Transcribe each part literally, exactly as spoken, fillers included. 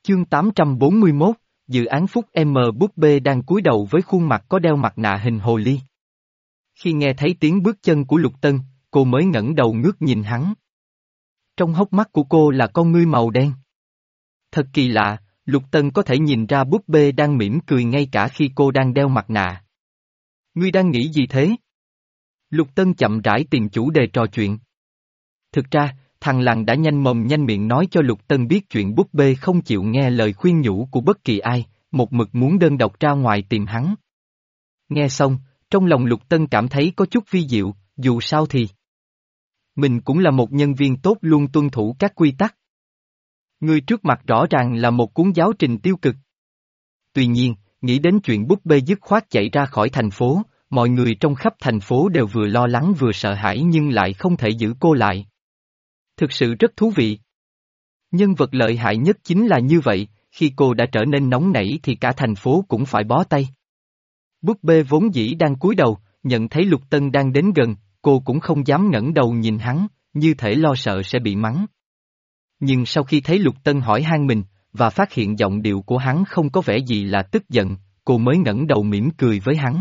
Chương tám trăm bốn mươi mốt, dự án Phúc M búp bê đang cúi đầu với khuôn mặt có đeo mặt nạ hình hồ ly. Khi nghe thấy tiếng bước chân của Lục Tân, cô mới ngẩng đầu ngước nhìn hắn. Trong hốc mắt của cô là con ngươi màu đen. Thật kỳ lạ, Lục Tân có thể nhìn ra búp bê đang mỉm cười ngay cả khi cô đang đeo mặt nạ. Ngươi đang nghĩ gì thế? Lục Tân chậm rãi tìm chủ đề trò chuyện. Thực ra, thằng Lằn đã nhanh mồm nhanh miệng nói cho Lục Tân biết chuyện búp bê không chịu nghe lời khuyên nhủ của bất kỳ ai, một mực muốn đơn độc ra ngoài tìm hắn. Nghe xong, trong lòng Lục Tân cảm thấy có chút vi diệu, dù sao thì mình cũng là một nhân viên tốt luôn tuân thủ các quy tắc. Người trước mặt rõ ràng là một cuốn giáo trình tiêu cực. Tuy nhiên, nghĩ đến chuyện búp bê dứt khoát chạy ra khỏi thành phố, mọi người trong khắp thành phố đều vừa lo lắng vừa sợ hãi nhưng lại không thể giữ cô lại. Thực sự rất thú vị. Nhân vật lợi hại nhất chính là như vậy, khi cô đã trở nên nóng nảy thì cả thành phố cũng phải bó tay. Búp bê vốn dĩ đang cúi đầu, nhận thấy Lục Tân đang đến gần, cô cũng không dám ngẩng đầu nhìn hắn, như thể lo sợ sẽ bị mắng. Nhưng sau khi thấy Lục Tân hỏi han mình, và phát hiện giọng điệu của hắn không có vẻ gì là tức giận, cô mới ngẩng đầu mỉm cười với hắn.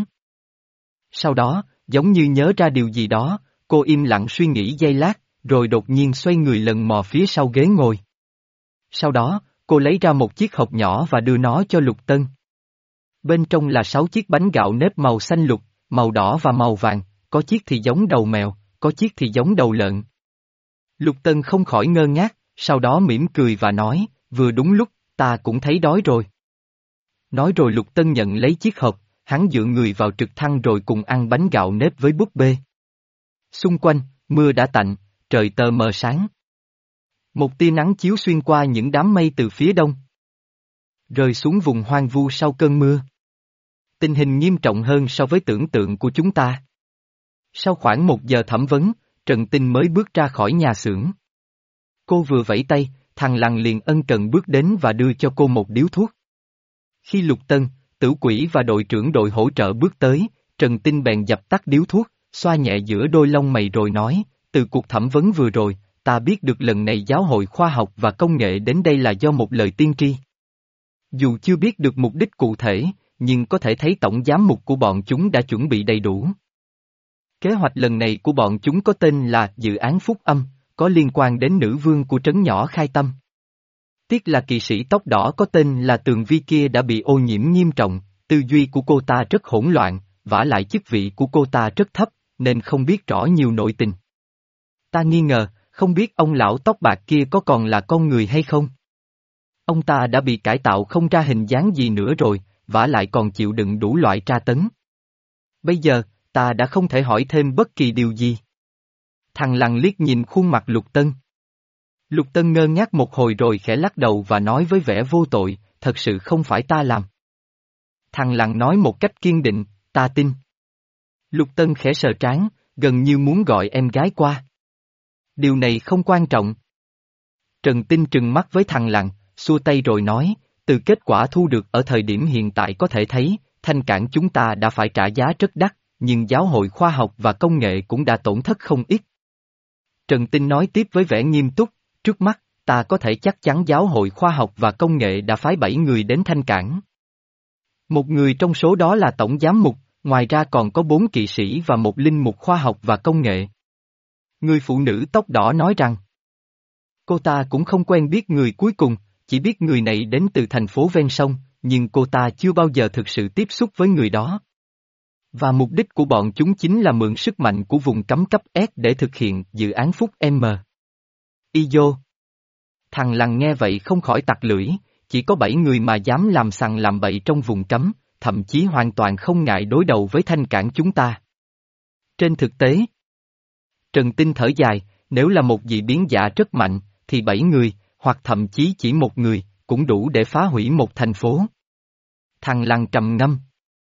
Sau đó, giống như nhớ ra điều gì đó, cô im lặng suy nghĩ giây lát, rồi đột nhiên xoay người lần mò phía sau ghế ngồi. Sau đó, cô lấy ra một chiếc hộp nhỏ và đưa nó cho Lục Tân. Bên trong là sáu chiếc bánh gạo nếp màu xanh lục, màu đỏ và màu vàng, có chiếc thì giống đầu mèo, có chiếc thì giống đầu lợn. Lục Tân không khỏi ngơ ngác, sau đó mỉm cười và nói, vừa đúng lúc, ta cũng thấy đói rồi. Nói rồi Lục Tân nhận lấy chiếc hộp, hắn dựa người vào trực thăng rồi cùng ăn bánh gạo nếp với búp bê. Xung quanh, mưa đã tạnh, trời tờ mờ sáng. Một tia nắng chiếu xuyên qua những đám mây từ phía đông, rơi xuống vùng hoang vu sau cơn mưa. Tình hình nghiêm trọng hơn so với tưởng tượng của chúng ta. Sau khoảng một giờ thẩm vấn, Trần Tinh mới bước ra khỏi nhà xưởng. Cô vừa vẫy tay, thằng Lằn liền ân cần bước đến và đưa cho cô một điếu thuốc. Khi Lục Tân, Tử Quỷ và đội trưởng đội hỗ trợ bước tới, Trần Tinh bèn dập tắt điếu thuốc, xoa nhẹ giữa đôi lông mày rồi nói, từ cuộc thẩm vấn vừa rồi, ta biết được lần này Giáo hội Khoa học và Công nghệ đến đây là do một lời tiên tri. Dù chưa biết được mục đích cụ thể, nhưng có thể thấy tổng giám mục của bọn chúng đã chuẩn bị đầy đủ. Kế hoạch lần này của bọn chúng có tên là Dự án Phúc Âm, có liên quan đến nữ vương của trấn nhỏ Khai Tâm. Tiếc là kỵ sĩ tóc đỏ có tên là Tường Vi kia đã bị ô nhiễm nghiêm trọng, tư duy của cô ta rất hỗn loạn, vả lại chức vị của cô ta rất thấp, nên không biết rõ nhiều nội tình. Ta nghi ngờ, không biết ông lão tóc bạc kia có còn là con người hay không? Ông ta đã bị cải tạo không ra hình dáng gì nữa rồi, vả lại còn chịu đựng đủ loại tra tấn. Bây giờ, ta đã không thể hỏi thêm bất kỳ điều gì. Thằng Lằn liếc nhìn khuôn mặt Lục Tân. Lục Tân ngơ ngác một hồi rồi khẽ lắc đầu và nói với vẻ vô tội, thật sự không phải ta làm. Thằng Lằn nói một cách kiên định, ta tin. Lục Tân khẽ sờ trán, gần như muốn gọi em gái qua. Điều này không quan trọng. Trần Tinh trừng mắt với thằng Lằn, xua tay rồi nói, từ kết quả thu được ở thời điểm hiện tại có thể thấy, Thanh Cảng chúng ta đã phải trả giá rất đắt, nhưng Giáo hội Khoa học và Công nghệ cũng đã tổn thất không ít. Trần Tinh nói tiếp với vẻ nghiêm túc, trước mắt, ta có thể chắc chắn Giáo hội Khoa học và Công nghệ đã phái bảy người đến Thanh Cảng. Một người trong số đó là Tổng Giám mục, ngoài ra còn có bốn kỵ sĩ và một linh mục khoa học và công nghệ. Người phụ nữ tóc đỏ nói rằng, cô ta cũng không quen biết người cuối cùng, chỉ biết người này đến từ thành phố ven sông, nhưng cô ta chưa bao giờ thực sự tiếp xúc với người đó. Và mục đích của bọn chúng chính là mượn sức mạnh của vùng cấm cấp S để thực hiện dự án Phúc M. Ido. Thằng Lằn nghe vậy không khỏi tặc lưỡi, chỉ có bảy người mà dám làm sằng làm bậy trong vùng cấm, thậm chí hoàn toàn không ngại đối đầu với Thanh Cảng chúng ta. Trên thực tế, Trần Tinh thở dài, nếu là một dị biến giả rất mạnh, thì bảy người, hoặc thậm chí chỉ một người, cũng đủ để phá hủy một thành phố. Thằng Lằn trầm ngâm.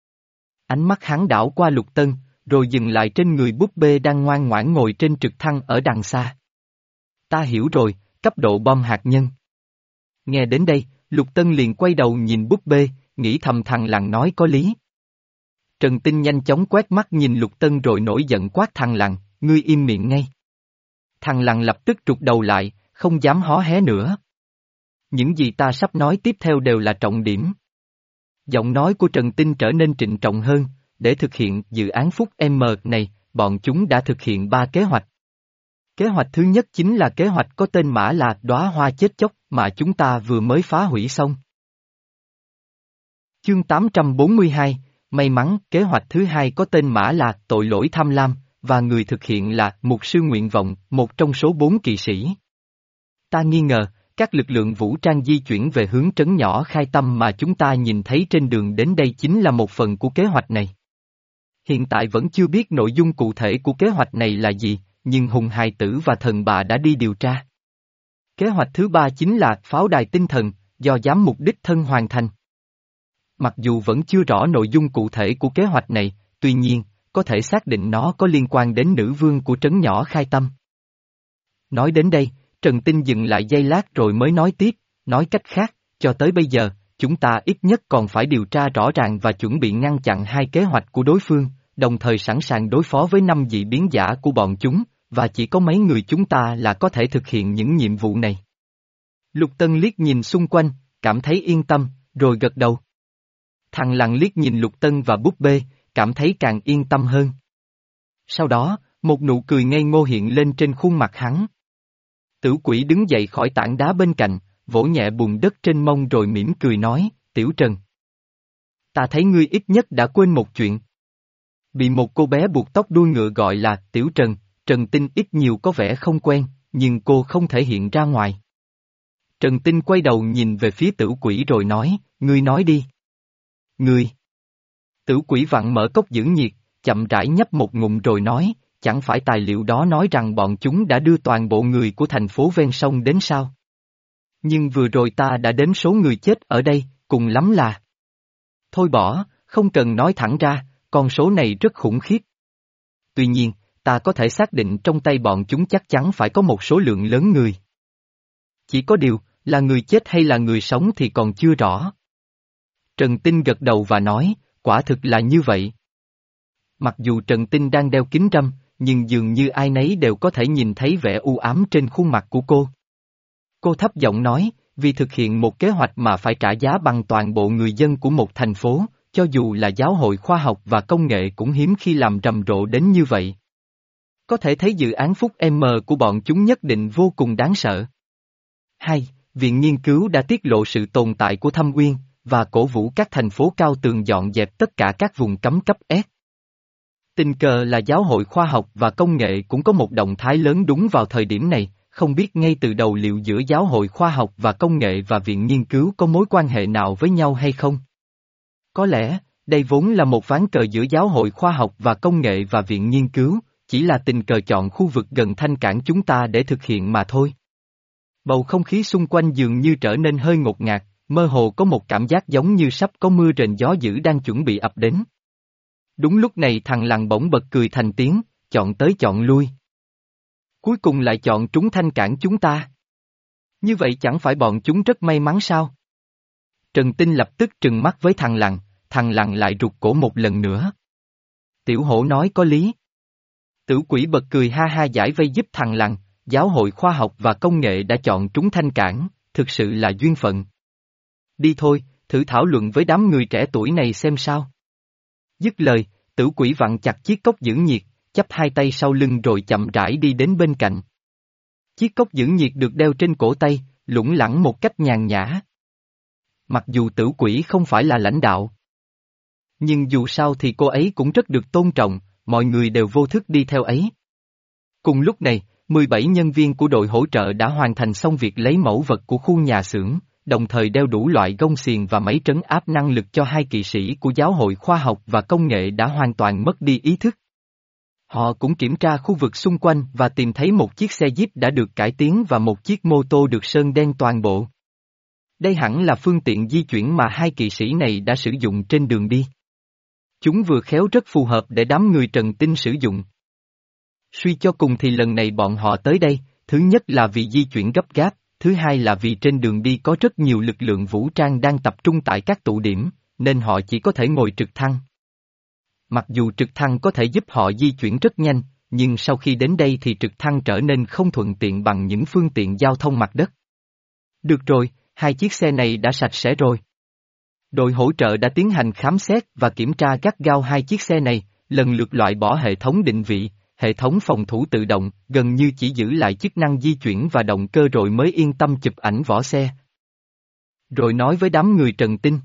Ánh mắt hắn đảo qua Lục Tân, rồi dừng lại trên người búp bê đang ngoan ngoãn ngồi trên trực thăng ở đằng xa. Ta hiểu rồi, cấp độ bom hạt nhân. Nghe đến đây, Lục Tân liền quay đầu nhìn búp bê, nghĩ thầm thằng Lằn nói có lý. Trần Tinh nhanh chóng quét mắt nhìn Lục Tân rồi nổi giận quát thằng Lằn, ngươi im miệng ngay. Thằng Lằn lập tức trục đầu lại, không dám hó hé nữa. Những gì ta sắp nói tiếp theo đều là trọng điểm. Giọng nói của Trần Tinh trở nên trịnh trọng hơn, để thực hiện dự án Phúc M này, bọn chúng đã thực hiện ba kế hoạch. Kế hoạch thứ nhất chính là kế hoạch có tên Mã là Đóa Hoa Chết Chóc mà chúng ta vừa mới phá hủy xong. Chương tám trăm bốn mươi hai, may mắn, kế hoạch thứ hai có tên Mã là Tội Lỗi Tham Lam, và người thực hiện là Mục Sư Nguyện Vọng, một trong số bốn kỵ sĩ. Ta nghi ngờ, các lực lượng vũ trang di chuyển về hướng trấn nhỏ Khai Tâm mà chúng ta nhìn thấy trên đường đến đây chính là một phần của kế hoạch này. Hiện tại vẫn chưa biết nội dung cụ thể của kế hoạch này là gì, nhưng Hùng Hài Tử và Thần Bà đã đi điều tra. Kế hoạch thứ ba chính là pháo đài tinh thần, do giám mục đích thân hoàn thành. Mặc dù vẫn chưa rõ nội dung cụ thể của kế hoạch này, tuy nhiên, có thể xác định nó có liên quan đến nữ vương của trấn nhỏ Khai Tâm. Nói đến đây, Trần Tinh dừng lại giây lát rồi mới nói tiếp, nói cách khác, cho tới bây giờ, chúng ta ít nhất còn phải điều tra rõ ràng và chuẩn bị ngăn chặn hai kế hoạch của đối phương, đồng thời sẵn sàng đối phó với năm dị biến giả của bọn chúng, và chỉ có mấy người chúng ta là có thể thực hiện những nhiệm vụ này. Lục Tân liếc nhìn xung quanh, cảm thấy yên tâm, rồi gật đầu. Thằng Lằn liếc nhìn Lục Tân và búp bê, cảm thấy càng yên tâm hơn. Sau đó, một nụ cười ngây ngô hiện lên trên khuôn mặt hắn. Tử Quỷ đứng dậy khỏi tảng đá bên cạnh, vỗ nhẹ bùn đất trên mông rồi mỉm cười nói, Tiểu Trần. Ta thấy ngươi ít nhất đã quên một chuyện. Bị một cô bé buộc tóc đuôi ngựa gọi là Tiểu Trần, Trần Tinh ít nhiều có vẻ không quen, nhưng cô không thể hiện ra ngoài. Trần Tinh quay đầu nhìn về phía Tử Quỷ rồi nói, ngươi nói đi. Ngươi. Tử Quỷ vặn mở cốc giữ nhiệt, chậm rãi nhấp một ngụm rồi nói, chẳng phải tài liệu đó nói rằng bọn chúng đã đưa toàn bộ người của thành phố ven sông đến sao? Nhưng vừa rồi ta đã đếm số người chết ở đây, cùng lắm là. Thôi bỏ, không cần nói thẳng ra, con số này rất khủng khiếp. Tuy nhiên, ta có thể xác định trong tay bọn chúng chắc chắn phải có một số lượng lớn người. Chỉ có điều, là người chết hay là người sống thì còn chưa rõ. Trần Tinh gật đầu và nói, quả thực là như vậy. Mặc dù Trần Tinh đang đeo kính râm, nhưng dường như ai nấy đều có thể nhìn thấy vẻ u ám trên khuôn mặt của cô. Cô thấp giọng nói, vì thực hiện một kế hoạch mà phải trả giá bằng toàn bộ người dân của một thành phố, cho dù là giáo hội khoa học và công nghệ cũng hiếm khi làm rầm rộ đến như vậy. Có thể thấy dự án Phúc M của bọn chúng nhất định vô cùng đáng sợ. Hai, Viện Nghiên cứu đã tiết lộ sự tồn tại của Thâm Uyên, và cổ vũ các thành phố cao tường dọn dẹp tất cả các vùng cấm cấp S. Tình cờ là giáo hội khoa học và công nghệ cũng có một động thái lớn đúng vào thời điểm này, không biết ngay từ đầu liệu giữa giáo hội khoa học và công nghệ và viện nghiên cứu có mối quan hệ nào với nhau hay không? Có lẽ, đây vốn là một ván cờ giữa giáo hội khoa học và công nghệ và viện nghiên cứu, chỉ là tình cờ chọn khu vực gần thanh cảng chúng ta để thực hiện mà thôi. Bầu không khí xung quanh dường như trở nên hơi ngột ngạt, mơ hồ có một cảm giác giống như sắp có mưa rền gió dữ đang chuẩn bị ập đến. Đúng lúc này thằng Lằn bỗng bật cười thành tiếng, chọn tới chọn lui. Cuối cùng lại chọn trúng thanh cảng chúng ta. Như vậy chẳng phải bọn chúng rất may mắn sao? Trần Tinh lập tức trừng mắt với thằng Lằn, thằng Lằn lại rụt cổ một lần nữa. Tiểu Hổ nói có lý. Tử Quỷ bật cười ha ha giải vây giúp thằng Lằn, giáo hội khoa học và công nghệ đã chọn trúng thanh cảng, thực sự là duyên phận. Đi thôi, thử thảo luận với đám người trẻ tuổi này xem sao. Dứt lời, Tử Quỷ vặn chặt chiếc cốc giữ nhiệt, chắp hai tay sau lưng rồi chậm rãi đi đến bên cạnh. Chiếc cốc giữ nhiệt được đeo trên cổ tay, lủng lẳng một cách nhàn nhã. Mặc dù Tử Quỷ không phải là lãnh đạo, nhưng dù sao thì cô ấy cũng rất được tôn trọng, mọi người đều vô thức đi theo ấy. Cùng lúc này, mười bảy nhân viên của đội hỗ trợ đã hoàn thành xong việc lấy mẫu vật của khu nhà xưởng, đồng thời đeo đủ loại gông xiềng và máy trấn áp năng lực cho hai kỵ sĩ của giáo hội khoa học và công nghệ đã hoàn toàn mất đi ý thức. Họ cũng kiểm tra khu vực xung quanh và tìm thấy một chiếc xe Jeep đã được cải tiến và một chiếc mô tô được sơn đen toàn bộ. Đây hẳn là phương tiện di chuyển mà hai kỵ sĩ này đã sử dụng trên đường đi. Chúng vừa khéo rất phù hợp để đám người Trần Tinh sử dụng. Suy cho cùng thì lần này bọn họ tới đây, thứ nhất là vì di chuyển gấp gáp, thứ hai là vì trên đường đi có rất nhiều lực lượng vũ trang đang tập trung tại các tụ điểm, nên họ chỉ có thể ngồi trực thăng. Mặc dù trực thăng có thể giúp họ di chuyển rất nhanh, nhưng sau khi đến đây thì trực thăng trở nên không thuận tiện bằng những phương tiện giao thông mặt đất. Được rồi, hai chiếc xe này đã sạch sẽ rồi. Đội hỗ trợ đã tiến hành khám xét và kiểm tra gắt gao hai chiếc xe này, lần lượt loại bỏ hệ thống định vị, hệ thống phòng thủ tự động, gần như chỉ giữ lại chức năng di chuyển và động cơ rồi mới yên tâm chụp ảnh vỏ xe. Rồi nói với đám người Trần Tinh.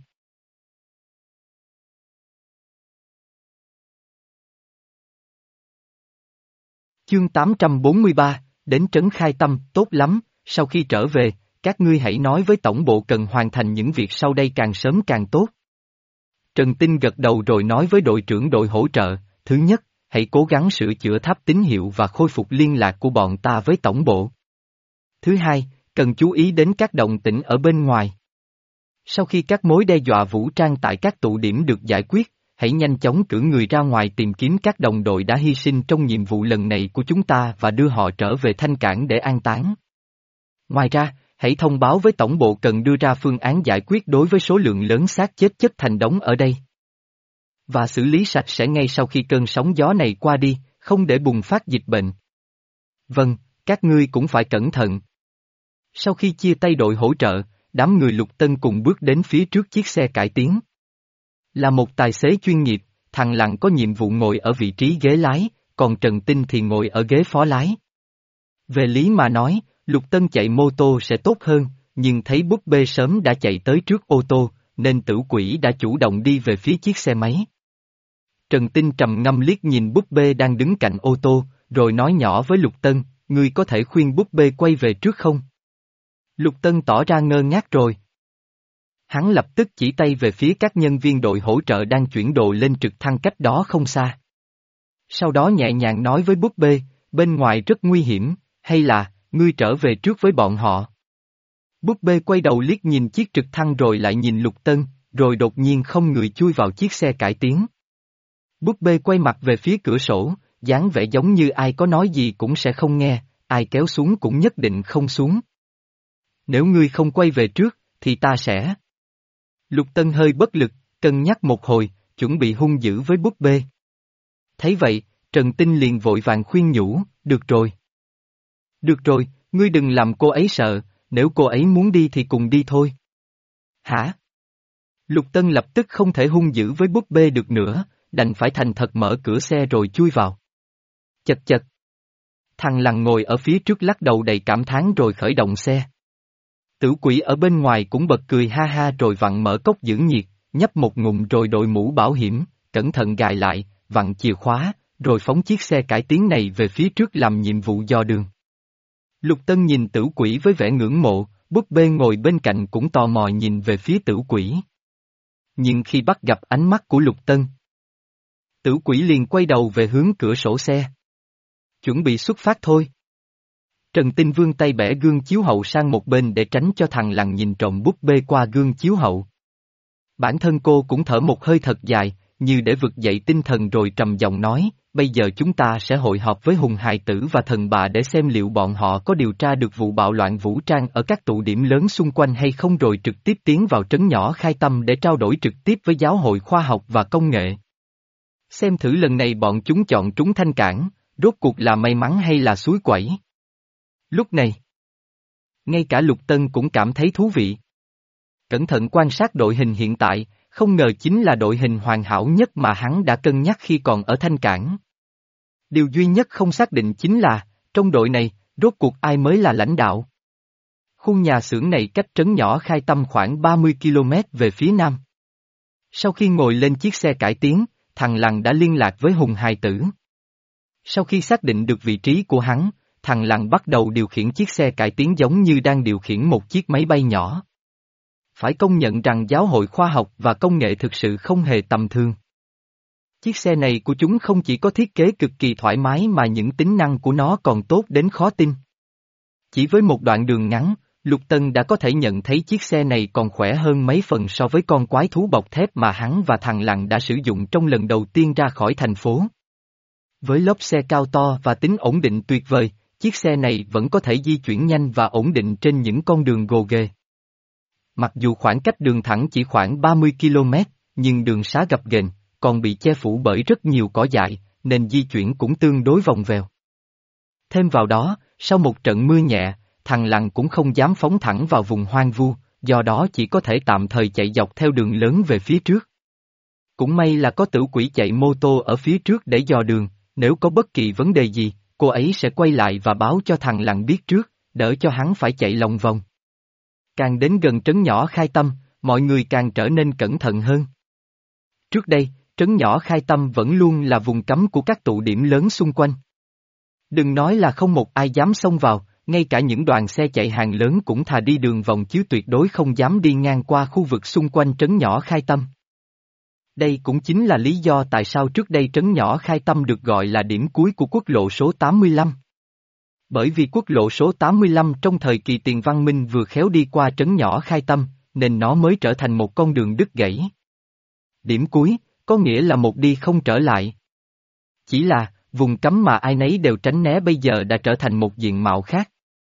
Chương tám trăm bốn mươi ba, đến trấn Khai Tâm, tốt lắm, sau khi trở về, các ngươi hãy nói với tổng bộ cần hoàn thành những việc sau đây càng sớm càng tốt. Trần Tinh gật đầu rồi nói với đội trưởng đội hỗ trợ, thứ nhất, hãy cố gắng sửa chữa tháp tín hiệu và khôi phục liên lạc của bọn ta với tổng bộ. Thứ hai, cần chú ý đến các động tĩnh ở bên ngoài. Sau khi các mối đe dọa vũ trang tại các tụ điểm được giải quyết, hãy nhanh chóng cử người ra ngoài tìm kiếm các đồng đội đã hy sinh trong nhiệm vụ lần này của chúng ta và đưa họ trở về Thanh Cảng để an táng. Ngoài ra, hãy thông báo với tổng bộ cần đưa ra phương án giải quyết đối với số lượng lớn xác chết chất thành đống ở đây. Và xử lý sạch sẽ ngay sau khi cơn sóng gió này qua đi, không để bùng phát dịch bệnh. Vâng, các ngươi cũng phải cẩn thận. Sau khi chia tay đội hỗ trợ, đám người Lục Tân cùng bước đến phía trước chiếc xe cải tiến. Là một tài xế chuyên nghiệp, thằng Lặng có nhiệm vụ ngồi ở vị trí ghế lái, còn Trần Tinh thì ngồi ở ghế phó lái. Về lý mà nói, Lục Tân chạy mô tô sẽ tốt hơn, nhưng thấy búp bê sớm đã chạy tới trước ô tô, nên Tử Quỷ đã chủ động đi về phía chiếc xe máy. Trần Tinh trầm ngâm liếc nhìn búp bê đang đứng cạnh ô tô, rồi nói nhỏ với Lục Tân, ngươi có thể khuyên búp bê quay về trước không? Lục Tân tỏ ra ngơ ngác rồi. Hắn lập tức chỉ tay về phía các nhân viên đội hỗ trợ đang chuyển đồ lên trực thăng cách đó không xa. Sau đó nhẹ nhàng nói với búp bê, bên ngoài rất nguy hiểm, hay là, ngươi trở về trước với bọn họ. Búp bê quay đầu liếc nhìn chiếc trực thăng rồi lại nhìn Lục Tân, rồi đột nhiên không người chui vào chiếc xe cải tiến. Búp bê quay mặt về phía cửa sổ, dáng vẻ giống như ai có nói gì cũng sẽ không nghe, ai kéo xuống cũng nhất định không xuống. Nếu ngươi không quay về trước, thì ta sẽ... Lục Tân hơi bất lực, cân nhắc một hồi, chuẩn bị hung dữ với búp bê. Thấy vậy, Trần Tinh liền vội vàng khuyên nhủ, được rồi. Được rồi, ngươi đừng làm cô ấy sợ, nếu cô ấy muốn đi thì cùng đi thôi. Hả? Lục Tân lập tức không thể hung dữ với búp bê được nữa, đành phải thành thật mở cửa xe rồi chui vào. Chật chật. Thằng Lằn ngồi ở phía trước lắc đầu đầy cảm thán rồi khởi động xe. Tử Quỷ ở bên ngoài cũng bật cười ha ha rồi vặn mở cốc giữ nhiệt, nhấp một ngụm rồi đội mũ bảo hiểm, cẩn thận gài lại, vặn chìa khóa, rồi phóng chiếc xe cải tiến này về phía trước làm nhiệm vụ dò đường. Lục Tân nhìn Tử Quỷ với vẻ ngưỡng mộ, búp bê ngồi bên cạnh cũng tò mò nhìn về phía Tử Quỷ. Nhưng khi bắt gặp ánh mắt của Lục Tân, Tử Quỷ liền quay đầu về hướng cửa sổ xe. Chuẩn bị xuất phát thôi. Trần Tinh vươn tay bẻ gương chiếu hậu sang một bên để tránh cho thằng Lằn nhìn trộm búp bê qua gương chiếu hậu. Bản thân cô cũng thở một hơi thật dài, như để vực dậy tinh thần rồi trầm giọng nói, bây giờ chúng ta sẽ hội họp với Hùng Hài Tử và Thần Bà để xem liệu bọn họ có điều tra được vụ bạo loạn vũ trang ở các tụ điểm lớn xung quanh hay không rồi trực tiếp tiến vào trấn nhỏ Khai Tâm để trao đổi trực tiếp với Giáo hội Khoa học và Công nghệ. Xem thử lần này bọn chúng chọn trúng Thanh Cảng, rốt cuộc là may mắn hay là suối quẩy. Lúc này, ngay cả Lục Tân cũng cảm thấy thú vị. Cẩn thận quan sát đội hình hiện tại, không ngờ chính là đội hình hoàn hảo nhất mà hắn đã cân nhắc khi còn ở Thanh Cảng. Điều duy nhất không xác định chính là, trong đội này, rốt cuộc ai mới là lãnh đạo. Khu nhà xưởng này cách trấn nhỏ Khai Tâm khoảng ba mươi ki lô mét về phía nam. Sau khi ngồi lên chiếc xe cải tiến, thằng Lằn đã liên lạc với Hùng Hài Tử. Sau khi xác định được vị trí của hắn, thằng Lằn bắt đầu điều khiển chiếc xe cải tiến giống như đang điều khiển một chiếc máy bay nhỏ. Phải công nhận rằng Giáo hội Khoa học và Công nghệ thực sự không hề tầm thường. Chiếc xe này của chúng không chỉ có thiết kế cực kỳ thoải mái mà những tính năng của nó còn tốt đến khó tin. Chỉ với một đoạn đường ngắn, Lục Tân đã có thể nhận thấy chiếc xe này còn khỏe hơn mấy phần so với con quái thú bọc thép mà hắn và thằng Lằn đã sử dụng trong lần đầu tiên ra khỏi thành phố. Với lốp xe cao to và tính ổn định tuyệt vời, chiếc xe này vẫn có thể di chuyển nhanh và ổn định trên những con đường gồ ghề. Mặc dù khoảng cách đường thẳng chỉ khoảng ba mươi ki lô mét, nhưng đường xá gập ghềnh, còn bị che phủ bởi rất nhiều cỏ dại, nên di chuyển cũng tương đối vòng vèo. Thêm vào đó, sau một trận mưa nhẹ, thằng Lằn cũng không dám phóng thẳng vào vùng hoang vu, do đó chỉ có thể tạm thời chạy dọc theo đường lớn về phía trước. Cũng may là có Tử Quỷ chạy mô tô ở phía trước để dò đường, nếu có bất kỳ vấn đề gì, cô ấy sẽ quay lại và báo cho thằng Lặng biết trước, đỡ cho hắn phải chạy lòng vòng. Càng đến gần trấn nhỏ Khai Tâm, mọi người càng trở nên cẩn thận hơn. Trước đây, trấn nhỏ Khai Tâm vẫn luôn là vùng cấm của các tụ điểm lớn xung quanh. Đừng nói là không một ai dám xông vào, ngay cả những đoàn xe chạy hàng lớn cũng thà đi đường vòng chứ tuyệt đối không dám đi ngang qua khu vực xung quanh trấn nhỏ Khai Tâm. Đây cũng chính là lý do tại sao trước đây trấn nhỏ Khai Tâm được gọi là điểm cuối của quốc lộ số tám mươi lăm. Bởi vì quốc lộ số tám mươi lăm trong thời kỳ tiền văn minh vừa khéo đi qua trấn nhỏ Khai Tâm, nên nó mới trở thành một con đường đứt gãy. Điểm cuối, có nghĩa là một đi không trở lại. Chỉ là, vùng cấm mà ai nấy đều tránh né bây giờ đã trở thành một diện mạo khác.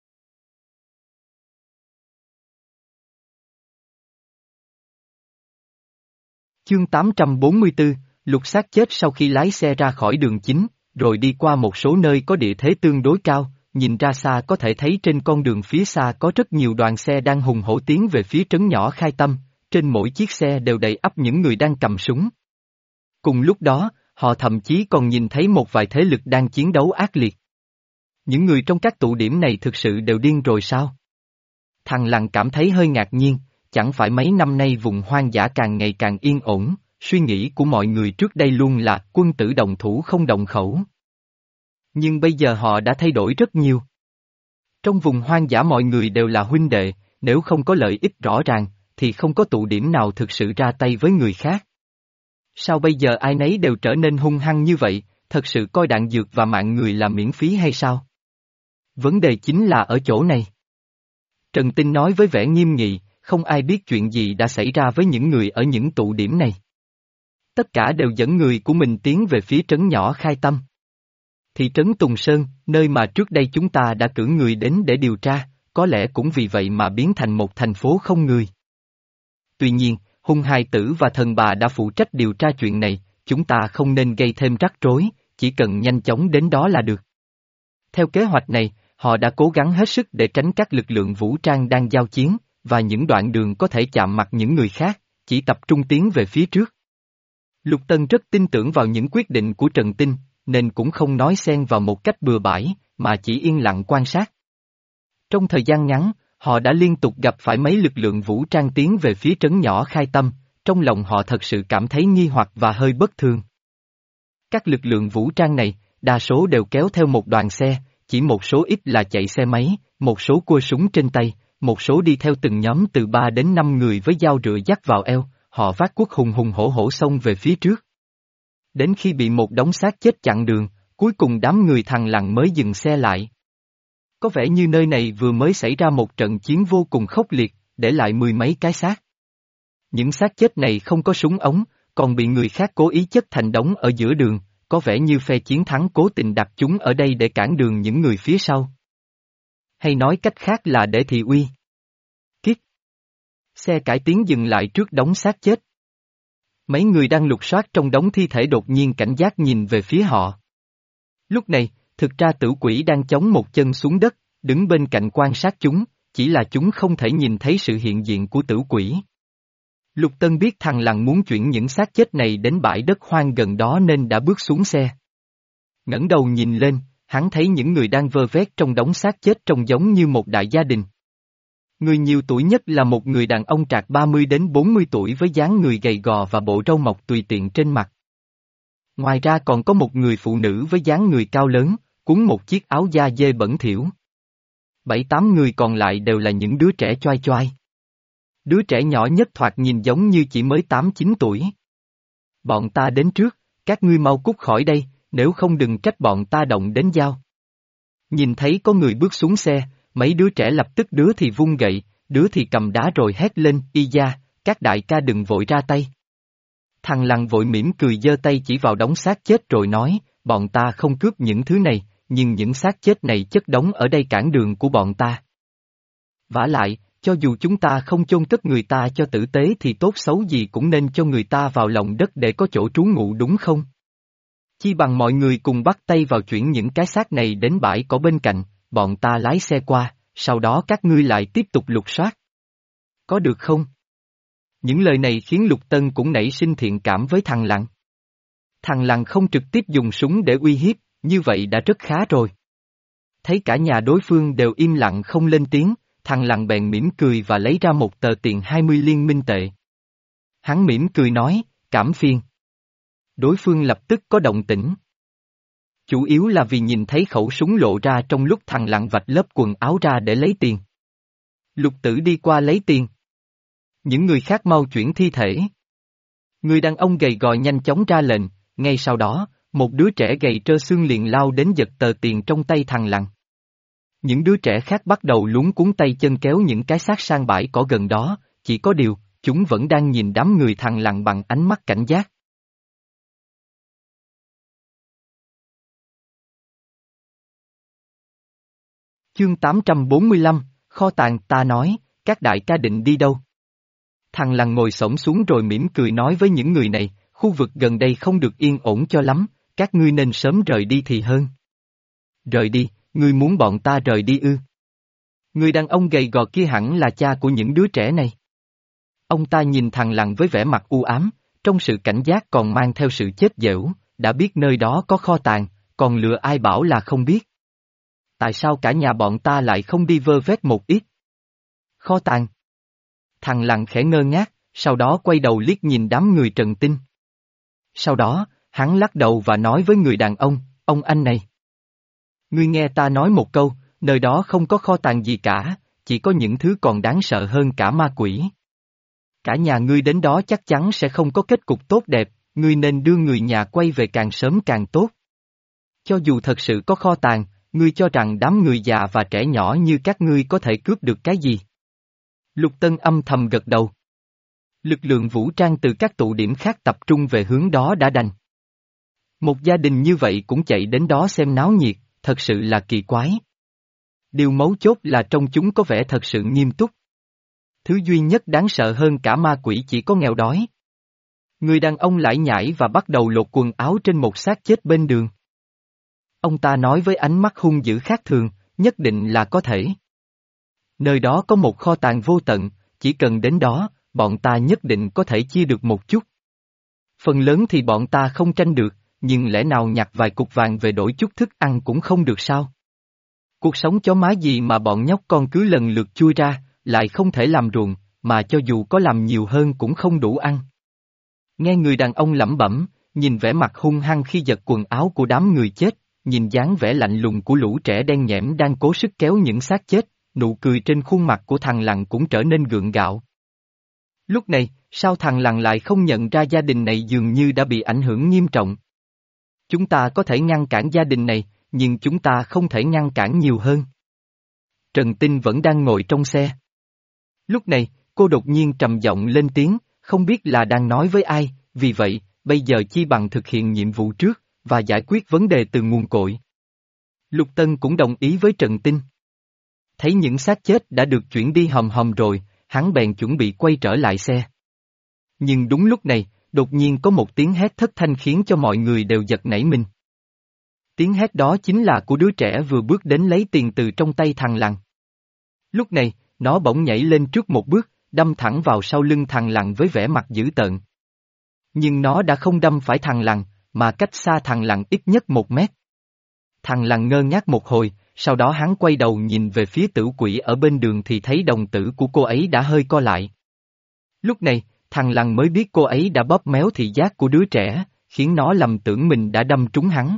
Chương tám trăm bốn mươi tư, lục xác chết sau khi lái xe ra khỏi đường chính, rồi đi qua một số nơi có địa thế tương đối cao, nhìn ra xa có thể thấy trên con đường phía xa có rất nhiều đoàn xe đang hùng hổ tiến về phía trấn nhỏ Khai Tâm, trên mỗi chiếc xe đều đầy ắp những người đang cầm súng. Cùng lúc đó, họ thậm chí còn nhìn thấy một vài thế lực đang chiến đấu ác liệt. Những người trong các tụ điểm này thực sự đều điên rồi sao? Thằng Lặng cảm thấy hơi ngạc nhiên, chẳng phải mấy năm nay vùng hoang dã càng ngày càng yên ổn, suy nghĩ của mọi người trước đây luôn là quân tử đồng thủ không động khẩu. Nhưng bây giờ họ đã thay đổi rất nhiều. Trong vùng hoang dã mọi người đều là huynh đệ, nếu không có lợi ích rõ ràng, thì không có tụ điểm nào thực sự ra tay với người khác. Sao bây giờ ai nấy đều trở nên hung hăng như vậy, thật sự coi đạn dược và mạng người là miễn phí hay sao? Vấn đề chính là ở chỗ này. Trần Tinh nói với vẻ nghiêm nghị, không ai biết chuyện gì đã xảy ra với những người ở những tụ điểm này. Tất cả đều dẫn người của mình tiến về phía trấn nhỏ Khai Tâm. Thị trấn Tùng Sơn, nơi mà trước đây chúng ta đã cử người đến để điều tra, có lẽ cũng vì vậy mà biến thành một thành phố không người. Tuy nhiên, hung hài tử và thần bà đã phụ trách điều tra chuyện này, chúng ta không nên gây thêm rắc rối, chỉ cần nhanh chóng đến đó là được. Theo kế hoạch này, họ đã cố gắng hết sức để tránh các lực lượng vũ trang đang giao chiến, và những đoạn đường có thể chạm mặt những người khác, chỉ tập trung tiến về phía trước. Lục Tân rất tin tưởng vào những quyết định của Trần Tinh, nên cũng không nói xen vào một cách bừa bãi, mà chỉ yên lặng quan sát. Trong thời gian ngắn, họ đã liên tục gặp phải mấy lực lượng vũ trang tiến về phía trấn nhỏ Khai Tâm, trong lòng họ thật sự cảm thấy nghi hoặc và hơi bất thường. Các lực lượng vũ trang này, đa số đều kéo theo một đoàn xe, chỉ một số ít là chạy xe máy, một số cua súng trên tay, một số đi theo từng nhóm từ ba đến năm người với dao rựa dắt vào eo, họ vác cuốc hùng hùng hổ hổ xông về phía trước. Đến khi bị một đống xác chết chặn đường, cuối cùng đám người thằng Lặng mới dừng xe lại. Có vẻ như nơi này vừa mới xảy ra một trận chiến vô cùng khốc liệt, để lại mười mấy cái xác. Những xác chết này không có súng ống, còn bị người khác cố ý chất thành đống ở giữa đường, có vẻ như phe chiến thắng cố tình đặt chúng ở đây để cản đường những người phía sau. Hay nói cách khác là để thị uy. Kiết. Xe cải tiến dừng lại trước đống xác chết. Mấy người đang lục soát trong đống thi thể đột nhiên cảnh giác nhìn về phía họ. Lúc này, thực ra Tử Quỷ đang chống một chân xuống đất, đứng bên cạnh quan sát chúng, chỉ là chúng không thể nhìn thấy sự hiện diện của Tử Quỷ. Lục Tân biết thằng Lặng muốn chuyển những xác chết này đến bãi đất hoang gần đó nên đã bước xuống xe. Ngẩng đầu nhìn lên, hắn thấy những người đang vơ vét trong đống xác chết trông giống như một đại gia đình. Người nhiều tuổi nhất là một người đàn ông trạc ba mươi đến bốn mươi tuổi với dáng người gầy gò và bộ râu mọc tùy tiện trên mặt. Ngoài ra còn có một người phụ nữ với dáng người cao lớn, cuốn một chiếc áo da dê bẩn thỉu. Bảy tám người còn lại đều là những đứa trẻ choai choai. Đứa trẻ nhỏ nhất thoạt nhìn giống như chỉ mới tám chín tuổi. Bọn ta đến trước, các ngươi mau cút khỏi đây, nếu không đừng trách bọn ta động đến dao. Nhìn thấy có người bước xuống xe, mấy đứa trẻ lập tức đứa thì vung gậy, đứa thì cầm đá rồi hét lên, y da, các đại ca đừng vội ra tay. Thằng Lặng vội mỉm cười giơ tay chỉ vào đống xác chết rồi nói, bọn ta không cướp những thứ này, nhưng những xác chết này chất đống ở đây cản đường của bọn ta. Vả lại, cho dù chúng ta không chôn cất người ta cho tử tế thì tốt xấu gì cũng nên cho người ta vào lòng đất để có chỗ trú ngụ đúng không? Chi bằng mọi người cùng bắt tay vào chuyển những cái xác này đến bãi cỏ bên cạnh, bọn ta lái xe qua, sau đó các ngươi lại tiếp tục lục soát. có được không? Những lời này khiến Lục Tân cũng nảy sinh thiện cảm với thằng Lặng. Thằng Lặng không trực tiếp dùng súng để uy hiếp, như vậy đã rất khá rồi. Thấy cả nhà đối phương đều im lặng không lên tiếng, thằng Lặng bèn mỉm cười và lấy ra một tờ tiền hai mươi liên minh tệ. Hắn mỉm cười nói, cảm phiền. Đối phương lập tức có động tĩnh. Chủ yếu là vì nhìn thấy khẩu súng lộ ra trong lúc thằng Lặng vạch lớp quần áo ra để lấy tiền. Lục Tử đi qua lấy tiền. Những người khác mau chuyển thi thể. Người đàn ông gầy gò nhanh chóng ra lệnh, ngay sau đó, một đứa trẻ gầy trơ xương liền lao đến giật tờ tiền trong tay thằng Lặng. Những đứa trẻ khác bắt đầu luống cuống tay chân kéo những cái xác sang bãi cỏ gần đó, chỉ có điều, chúng vẫn đang nhìn đám người thằng Lặng bằng ánh mắt cảnh giác. Chương tám trăm bốn mươi lăm, kho tàng ta nói, các đại ca định đi đâu? Thằng Lặng ngồi xổm xuống rồi mỉm cười nói với những người này, khu vực gần đây không được yên ổn cho lắm, các ngươi nên sớm rời đi thì hơn. Rời đi, ngươi muốn bọn ta rời đi ư? Người đàn ông gầy gò kia hẳn là cha của những đứa trẻ này. Ông ta nhìn thằng Lặng với vẻ mặt u ám, trong sự cảnh giác còn mang theo sự chết dẻo, đã biết nơi đó có kho tàng, còn lừa ai bảo là không biết. Tại sao cả nhà bọn ta lại không đi vơ vét một ít? Kho tàng. Thằng Lặng khẽ ngơ ngác, sau đó quay đầu liếc nhìn đám người Trần Tinh. Sau đó, hắn lắc đầu và nói với người đàn ông, ông anh này. Ngươi nghe ta nói một câu, nơi đó không có kho tàng gì cả, chỉ có những thứ còn đáng sợ hơn cả ma quỷ. Cả nhà ngươi đến đó chắc chắn sẽ không có kết cục tốt đẹp, ngươi nên đưa người nhà quay về càng sớm càng tốt. Cho dù thật sự có kho tàng, ngươi cho rằng đám người già và trẻ nhỏ như các ngươi có thể cướp được cái gì? Lục Tân âm thầm gật đầu. Lực lượng vũ trang từ các tụ điểm khác tập trung về hướng đó đã đành. Một gia đình như vậy cũng chạy đến đó xem náo nhiệt, thật sự là kỳ quái. Điều mấu chốt là trong chúng có vẻ thật sự nghiêm túc. Thứ duy nhất đáng sợ hơn cả ma quỷ chỉ có nghèo đói. Người đàn ông lải nhải và bắt đầu lột quần áo trên một xác chết bên đường. Ông ta nói với ánh mắt hung dữ khác thường, nhất định là có thể. Nơi đó có một kho tàng vô tận, chỉ cần đến đó, bọn ta nhất định có thể chia được một chút. Phần lớn thì bọn ta không tranh được, nhưng lẽ nào nhặt vài cục vàng về đổi chút thức ăn cũng không được sao? Cuộc sống chó má gì mà bọn nhóc con cứ lần lượt chui ra, lại không thể làm ruộng, mà cho dù có làm nhiều hơn cũng không đủ ăn. Nghe người đàn ông lẩm bẩm, nhìn vẻ mặt hung hăng khi giật quần áo của đám người chết, nhìn dáng vẻ lạnh lùng của lũ trẻ đen nhẽm đang cố sức kéo những xác chết, nụ cười trên khuôn mặt của thằng Lặng cũng trở nên gượng gạo. Lúc này, sao thằng Lặng lại không nhận ra gia đình này dường như đã bị ảnh hưởng nghiêm trọng? Chúng ta có thể ngăn cản gia đình này, nhưng chúng ta không thể ngăn cản nhiều hơn. Trần Tinh vẫn đang ngồi trong xe. Lúc này, cô đột nhiên trầm giọng lên tiếng, không biết là đang nói với ai, vì vậy, bây giờ chi bằng thực hiện nhiệm vụ trước, và giải quyết vấn đề từ nguồn cội. Lục Tân cũng đồng ý với Trần Tinh. Thấy những xác chết đã được chuyển đi hòm hòm rồi, hắn bèn chuẩn bị quay trở lại xe. Nhưng đúng lúc này, đột nhiên có một tiếng hét thất thanh khiến cho mọi người đều giật nảy mình. Tiếng hét đó chính là của đứa trẻ vừa bước đến lấy tiền từ trong tay thằng Lặng. Lúc này, nó bỗng nhảy lên trước một bước, đâm thẳng vào sau lưng thằng Lặng với vẻ mặt dữ tợn. Nhưng nó đã không đâm phải thằng Lặng, mà cách xa thằng Lặng ít nhất một mét. Thằng Lặng ngơ ngác một hồi, sau đó hắn quay đầu nhìn về phía tử quỷ ở bên đường thì thấy đồng tử của cô ấy đã hơi co lại. Lúc này, thằng Lặng mới biết cô ấy đã bóp méo thị giác của đứa trẻ, khiến nó lầm tưởng mình đã đâm trúng hắn.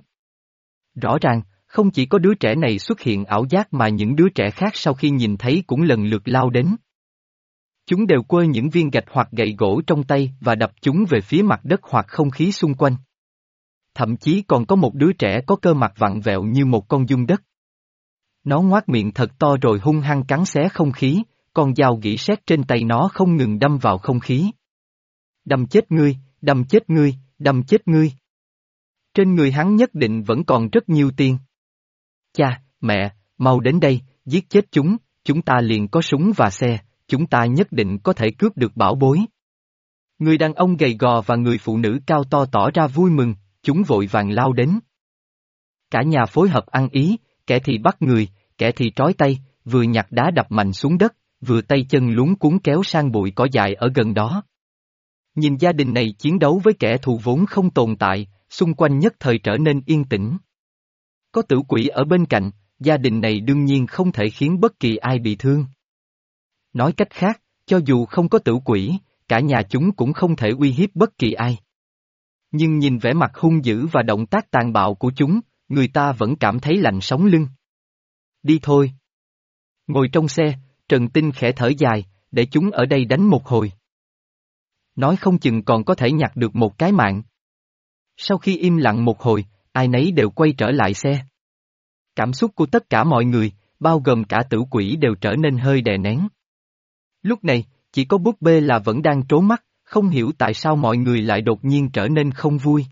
Rõ ràng, không chỉ có đứa trẻ này xuất hiện ảo giác mà những đứa trẻ khác sau khi nhìn thấy cũng lần lượt lao đến. Chúng đều quơ những viên gạch hoặc gậy gỗ trong tay và đập chúng về phía mặt đất hoặc không khí xung quanh. Thậm chí còn có một đứa trẻ có cơ mặt vặn vẹo như một con giun đất. Nó ngoác miệng thật to rồi hung hăng cắn xé không khí, con dao gỉ sét trên tay nó không ngừng đâm vào không khí. Đâm chết ngươi, đâm chết ngươi, đâm chết ngươi. Trên người hắn nhất định vẫn còn rất nhiều tiền. Cha, mẹ, mau đến đây, giết chết chúng, chúng ta liền có súng và xe, chúng ta nhất định có thể cướp được bảo bối. Người đàn ông gầy gò và người phụ nữ cao to tỏ ra vui mừng, chúng vội vàng lao đến. Cả nhà phối hợp ăn ý, kẻ thì bắt người, kẻ thì trói tay, vừa nhặt đá đập mạnh xuống đất, vừa tay chân luống cuống kéo sang bụi cỏ dại ở gần đó. Nhìn gia đình này chiến đấu với kẻ thù vốn không tồn tại, xung quanh nhất thời trở nên yên tĩnh. Có tử quỷ ở bên cạnh, gia đình này đương nhiên không thể khiến bất kỳ ai bị thương. Nói cách khác, cho dù không có tử quỷ, cả nhà chúng cũng không thể uy hiếp bất kỳ ai. Nhưng nhìn vẻ mặt hung dữ và động tác tàn bạo của chúng, người ta vẫn cảm thấy lạnh sống lưng. Đi thôi. Ngồi trong xe, Trần Tinh khẽ thở dài, để chúng ở đây đánh một hồi. Nói không chừng còn có thể nhặt được một cái mạng. Sau khi im lặng một hồi, ai nấy đều quay trở lại xe. Cảm xúc của tất cả mọi người, bao gồm cả tử quỷ đều trở nên hơi đè nén. Lúc này, chỉ có búp bê là vẫn đang trố mắt, không hiểu tại sao mọi người lại đột nhiên trở nên không vui.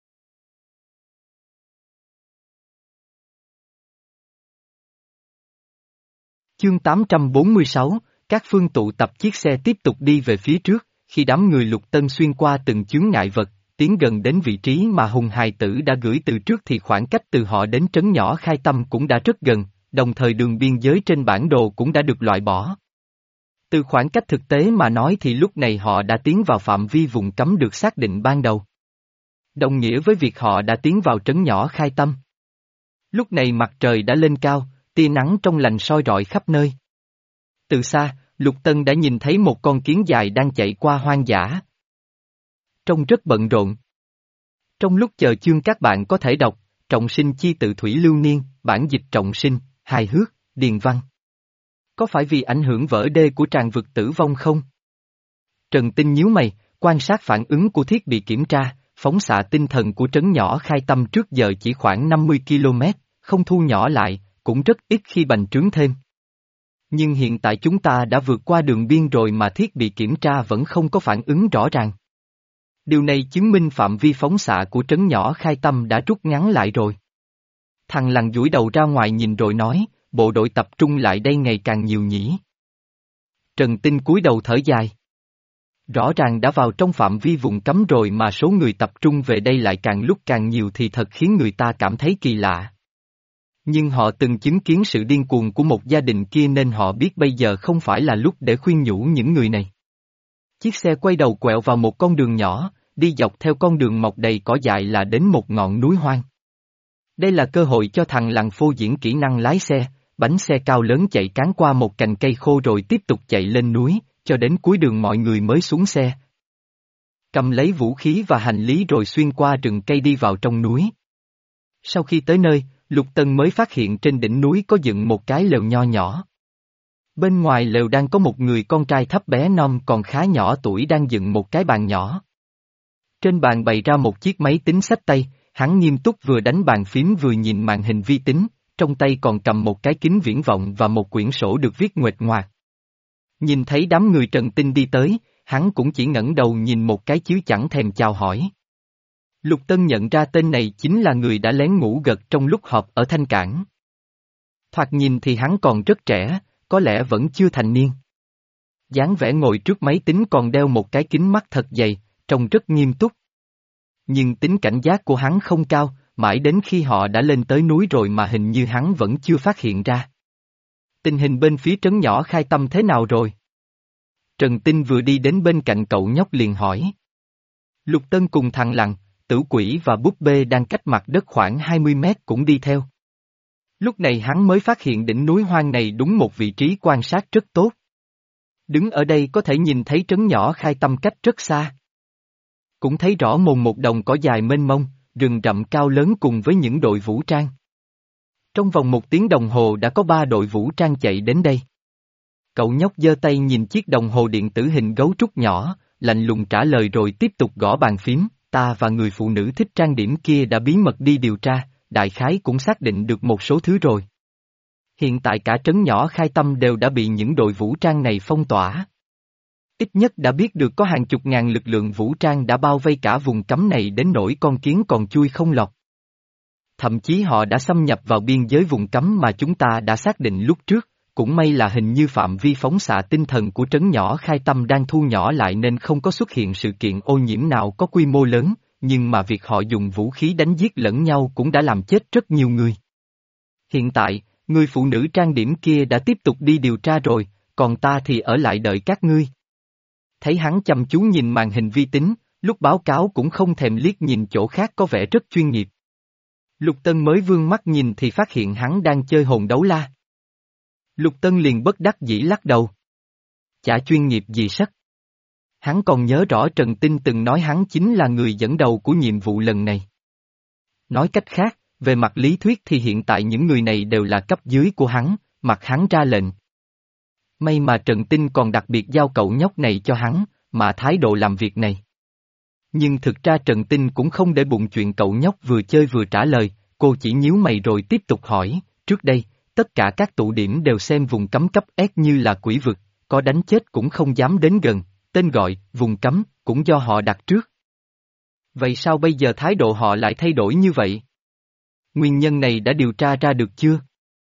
Chương tám trăm bốn mươi sáu, các phương tụ tập chiếc xe tiếp tục đi về phía trước, khi đám người Lục Tân xuyên qua từng chướng ngại vật, tiến gần đến vị trí mà Hùng hài tử đã gửi từ trước thì khoảng cách từ họ đến trấn nhỏ Khai Tâm cũng đã rất gần, đồng thời đường biên giới trên bản đồ cũng đã được loại bỏ. Từ khoảng cách thực tế mà nói thì lúc này họ đã tiến vào phạm vi vùng cấm được xác định ban đầu. Đồng nghĩa với việc họ đã tiến vào trấn nhỏ Khai Tâm. Lúc này mặt trời đã lên cao, tia nắng trong lành soi rọi khắp nơi. Từ xa, Lục Tân đã nhìn thấy một con kiến dài đang chạy qua hoang dã. Trông rất bận rộn. Trong lúc chờ chương các bạn có thể đọc, Trọng Sinh chi tự thủy lưu niên, bản dịch Trọng Sinh, hài hước, điền văn. Có phải vì ảnh hưởng vỡ đê của tràn vực tử vong không? Trần Tinh nhíu mày, quan sát phản ứng của thiết bị kiểm tra, phóng xạ tinh thần của trấn nhỏ Khai Tâm trước giờ chỉ khoảng năm mươi ki lô mét, không thu nhỏ lại, cũng rất ít khi bành trướng thêm. Nhưng hiện tại chúng ta đã vượt qua đường biên rồi mà thiết bị kiểm tra vẫn không có phản ứng rõ ràng. Điều này chứng minh phạm vi phóng xạ của trấn nhỏ Khai Tâm đã rút ngắn lại rồi. Thằng lằn duỗi đầu ra ngoài nhìn rồi nói, bộ đội tập trung lại đây ngày càng nhiều nhỉ. Trần Tinh cúi đầu thở dài. Rõ ràng đã vào trong phạm vi vùng cấm rồi mà số người tập trung về đây lại càng lúc càng nhiều thì thật khiến người ta cảm thấy kỳ lạ. Nhưng họ từng chứng kiến sự điên cuồng của một gia đình kia nên họ biết bây giờ không phải là lúc để khuyên nhủ những người này. Chiếc xe quay đầu quẹo vào một con đường nhỏ, đi dọc theo con đường mọc đầy cỏ dại là đến một ngọn núi hoang. Đây là cơ hội cho thằng lằn phô diễn kỹ năng lái xe, bánh xe cao lớn chạy cán qua một cành cây khô rồi tiếp tục chạy lên núi, cho đến cuối đường mọi người mới xuống xe. Cầm lấy vũ khí và hành lý rồi xuyên qua rừng cây đi vào trong núi. Sau khi tới nơi, Lục Tân mới phát hiện trên đỉnh núi có dựng một cái lều nho nhỏ. Bên ngoài lều đang có một người con trai thấp bé non còn khá nhỏ tuổi đang dựng một cái bàn nhỏ. Trên bàn bày ra một chiếc máy tính xách tay, hắn nghiêm túc vừa đánh bàn phím vừa nhìn màn hình vi tính, trong tay còn cầm một cái kính viễn vọng và một quyển sổ được viết nguệch ngoạc. Nhìn thấy đám người Trần Tinh đi tới, hắn cũng chỉ ngẩng đầu nhìn một cái chứ chẳng thèm chào hỏi. Lục Tân nhận ra tên này chính là người đã lén ngủ gật trong lúc họp ở Thanh Cảng. Thoạt nhìn thì hắn còn rất trẻ, có lẽ vẫn chưa thành niên. Dáng vẻ ngồi trước máy tính còn đeo một cái kính mắt thật dày, trông rất nghiêm túc. Nhưng tính cảnh giác của hắn không cao, mãi đến khi họ đã lên tới núi rồi mà hình như hắn vẫn chưa phát hiện ra. Tình hình bên phía trấn nhỏ Khai Tâm thế nào rồi? Trần Tinh vừa đi đến bên cạnh cậu nhóc liền hỏi. Lục Tân cùng thằng lằn, tử quỷ và búp bê đang cách mặt đất khoảng hai mươi mét cũng đi theo. Lúc này hắn mới phát hiện đỉnh núi hoang này đúng một vị trí quan sát rất tốt. Đứng ở đây có thể nhìn thấy trấn nhỏ Khai Tâm cách rất xa. Cũng thấy rõ mồn một đồng cỏ dài mênh mông, rừng rậm cao lớn cùng với những đội vũ trang. Trong vòng một tiếng đồng hồ đã có ba đội vũ trang chạy đến đây. Cậu nhóc giơ tay nhìn chiếc đồng hồ điện tử hình gấu trúc nhỏ, lạnh lùng trả lời rồi tiếp tục gõ bàn phím, ta và người phụ nữ thích trang điểm kia đã bí mật đi điều tra, đại khái cũng xác định được một số thứ rồi. Hiện tại cả trấn nhỏ Khai Tâm đều đã bị những đội vũ trang này phong tỏa. Ít nhất đã biết được có hàng chục ngàn lực lượng vũ trang đã bao vây cả vùng cấm này đến nỗi con kiến còn chui không lọt. Thậm chí họ đã xâm nhập vào biên giới vùng cấm mà chúng ta đã xác định lúc trước, cũng may là hình như phạm vi phóng xạ tinh thần của trấn nhỏ Khai Tâm đang thu nhỏ lại nên không có xuất hiện sự kiện ô nhiễm nào có quy mô lớn, nhưng mà việc họ dùng vũ khí đánh giết lẫn nhau cũng đã làm chết rất nhiều người. Hiện tại, người phụ nữ trang điểm kia đã tiếp tục đi điều tra rồi, còn ta thì ở lại đợi các ngươi. Thấy hắn chăm chú nhìn màn hình vi tính, lúc báo cáo cũng không thèm liếc nhìn chỗ khác có vẻ rất chuyên nghiệp. Lục Tân mới vươn mắt nhìn thì phát hiện hắn đang chơi hồn đấu la. Lục Tân liền bất đắc dĩ lắc đầu. Chả chuyên nghiệp gì sắc. Hắn còn nhớ rõ Trần Tinh từng nói hắn chính là người dẫn đầu của nhiệm vụ lần này. Nói cách khác, về mặt lý thuyết thì hiện tại những người này đều là cấp dưới của hắn, mặc hắn ra lệnh. May mà Trần Tinh còn đặc biệt giao cậu nhóc này cho hắn, mà thái độ làm việc này. Nhưng thực ra Trần Tinh cũng không để bụng chuyện cậu nhóc vừa chơi vừa trả lời, cô chỉ nhíu mày rồi tiếp tục hỏi, trước đây, tất cả các tụ điểm đều xem vùng cấm cấp S như là quỷ vực, có đánh chết cũng không dám đến gần, tên gọi, vùng cấm, cũng do họ đặt trước. Vậy sao bây giờ thái độ họ lại thay đổi như vậy? Nguyên nhân này đã điều tra ra được chưa?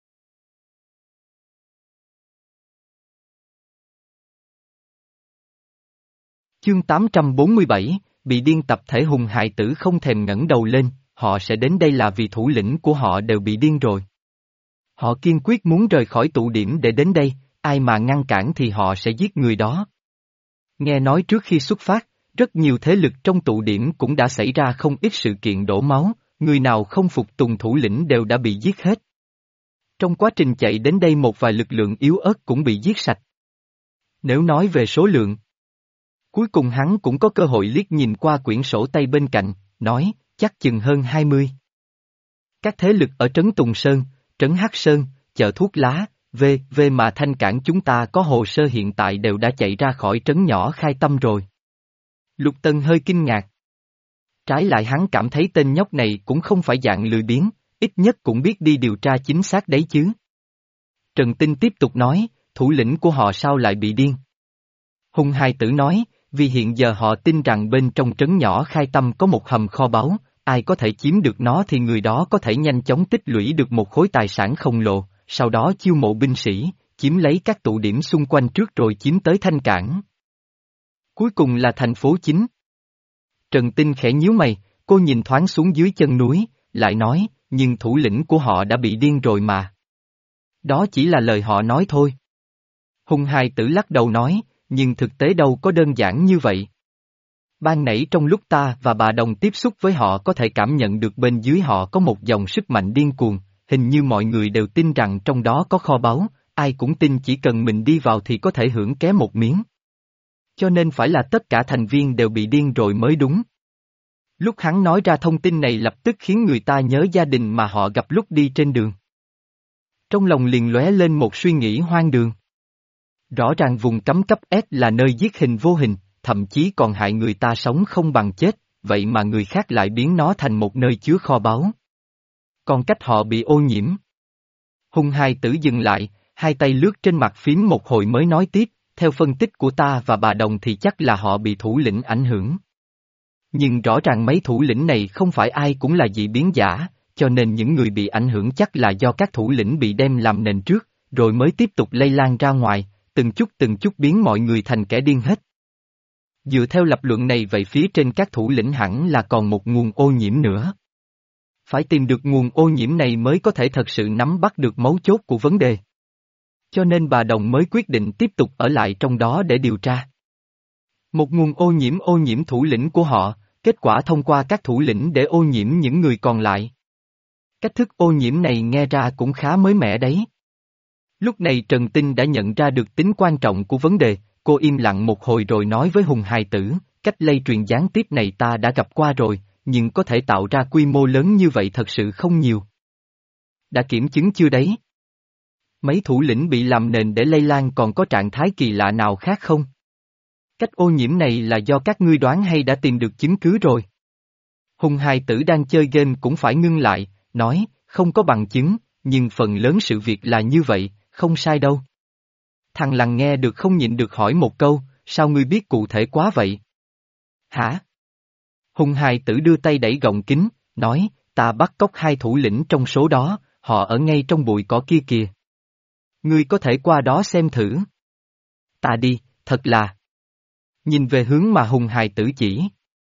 Chương tám trăm bốn mươi bảy, bị điên tập thể Hùng Hài Tử không thèm ngẩng đầu lên, họ sẽ đến đây là vì thủ lĩnh của họ đều bị điên rồi. Họ kiên quyết muốn rời khỏi tụ điểm để đến đây, ai mà ngăn cản thì họ sẽ giết người đó. Nghe nói trước khi xuất phát, rất nhiều thế lực trong tụ điểm cũng đã xảy ra không ít sự kiện đổ máu, người nào không phục tùng thủ lĩnh đều đã bị giết hết. Trong quá trình chạy đến đây một vài lực lượng yếu ớt cũng bị giết sạch. Nếu nói về số lượng, cuối cùng hắn cũng có cơ hội liếc nhìn qua quyển sổ tay bên cạnh, nói, chắc chừng hơn hai mươi. Các thế lực ở Trấn Tùng Sơn, Trấn Hắc Sơn, chợ thuốc lá, vê vê mà thanh cản chúng ta có hồ sơ hiện tại đều đã chạy ra khỏi trấn nhỏ Khai Tâm rồi. Lục Tân hơi kinh ngạc. Trái lại hắn cảm thấy tên nhóc này cũng không phải dạng lười biếng, ít nhất cũng biết đi điều tra chính xác đấy chứ. Trần Tinh tiếp tục nói, thủ lĩnh của họ sao lại bị điên? Hùng Hài Tử nói, vì hiện giờ họ tin rằng bên trong trấn nhỏ Khai Tâm có một hầm kho báu, ai có thể chiếm được nó thì người đó có thể nhanh chóng tích lũy được một khối tài sản khổng lồ, sau đó chiêu mộ binh sĩ, chiếm lấy các tụ điểm xung quanh trước rồi chiếm tới Thanh Cảng. Cuối cùng là thành phố chính. Trần Tinh khẽ nhíu mày, cô nhìn thoáng xuống dưới chân núi, lại nói, nhưng thủ lĩnh của họ đã bị điên rồi mà. Đó chỉ là lời họ nói thôi. Hùng Hài Tử lắc đầu nói, nhưng thực tế đâu có đơn giản như vậy. Ban nãy trong lúc ta và bà Đồng tiếp xúc với họ có thể cảm nhận được bên dưới họ có một dòng sức mạnh điên cuồng, hình như mọi người đều tin rằng trong đó có kho báu, ai cũng tin chỉ cần mình đi vào thì có thể hưởng ké một miếng. Cho nên phải là tất cả thành viên đều bị điên rồi mới đúng. Lúc hắn nói ra thông tin này lập tức khiến người ta nhớ gia đình mà họ gặp lúc đi trên đường. Trong lòng liền lóe lên một suy nghĩ hoang đường. Rõ ràng vùng cấm cấp S là nơi giết hình vô hình, thậm chí còn hại người ta sống không bằng chết, vậy mà người khác lại biến nó thành một nơi chứa kho báu. Còn cách họ bị ô nhiễm. Hùng Hài Tử dừng lại, hai tay lướt trên mặt phím một hồi mới nói tiếp, theo phân tích của ta và bà Đồng thì chắc là họ bị thủ lĩnh ảnh hưởng. Nhưng rõ ràng mấy thủ lĩnh này không phải ai cũng là dị biến giả, cho nên những người bị ảnh hưởng chắc là do các thủ lĩnh bị đem làm nền trước, rồi mới tiếp tục lây lan ra ngoài, từng chút từng chút biến mọi người thành kẻ điên hết. Dựa theo lập luận này vậy phía trên các thủ lĩnh hẳn là còn một nguồn ô nhiễm nữa. Phải tìm được nguồn ô nhiễm này mới có thể thật sự nắm bắt được mấu chốt của vấn đề. Cho nên bà Đồng mới quyết định tiếp tục ở lại trong đó để điều tra. Một nguồn ô nhiễm ô nhiễm thủ lĩnh của họ, kết quả thông qua các thủ lĩnh để ô nhiễm những người còn lại. Cách thức ô nhiễm này nghe ra cũng khá mới mẻ đấy. Lúc này Trần Tinh đã nhận ra được tính quan trọng của vấn đề, cô im lặng một hồi rồi nói với Hùng Hài Tử, cách lây truyền gián tiếp này ta đã gặp qua rồi, nhưng có thể tạo ra quy mô lớn như vậy thật sự không nhiều. Đã kiểm chứng chưa đấy? Mấy thủ lĩnh bị làm nền để lây lan còn có trạng thái kỳ lạ nào khác không? Cách ô nhiễm này là do các ngươi đoán hay đã tìm được chứng cứ rồi? Hùng Hài Tử đang chơi game cũng phải ngưng lại, nói, không có bằng chứng, nhưng phần lớn sự việc là như vậy, không sai đâu. Thằng Lằn nghe được không nhịn được hỏi một câu, sao ngươi biết cụ thể quá vậy? Hả? Hùng Hài Tử đưa tay đẩy gọng kính, nói, ta bắt cóc hai thủ lĩnh trong số đó, họ ở ngay trong bụi cỏ kia kìa. Ngươi có thể qua đó xem thử. Ta đi, thật là. Nhìn về hướng mà Hùng Hài Tử chỉ.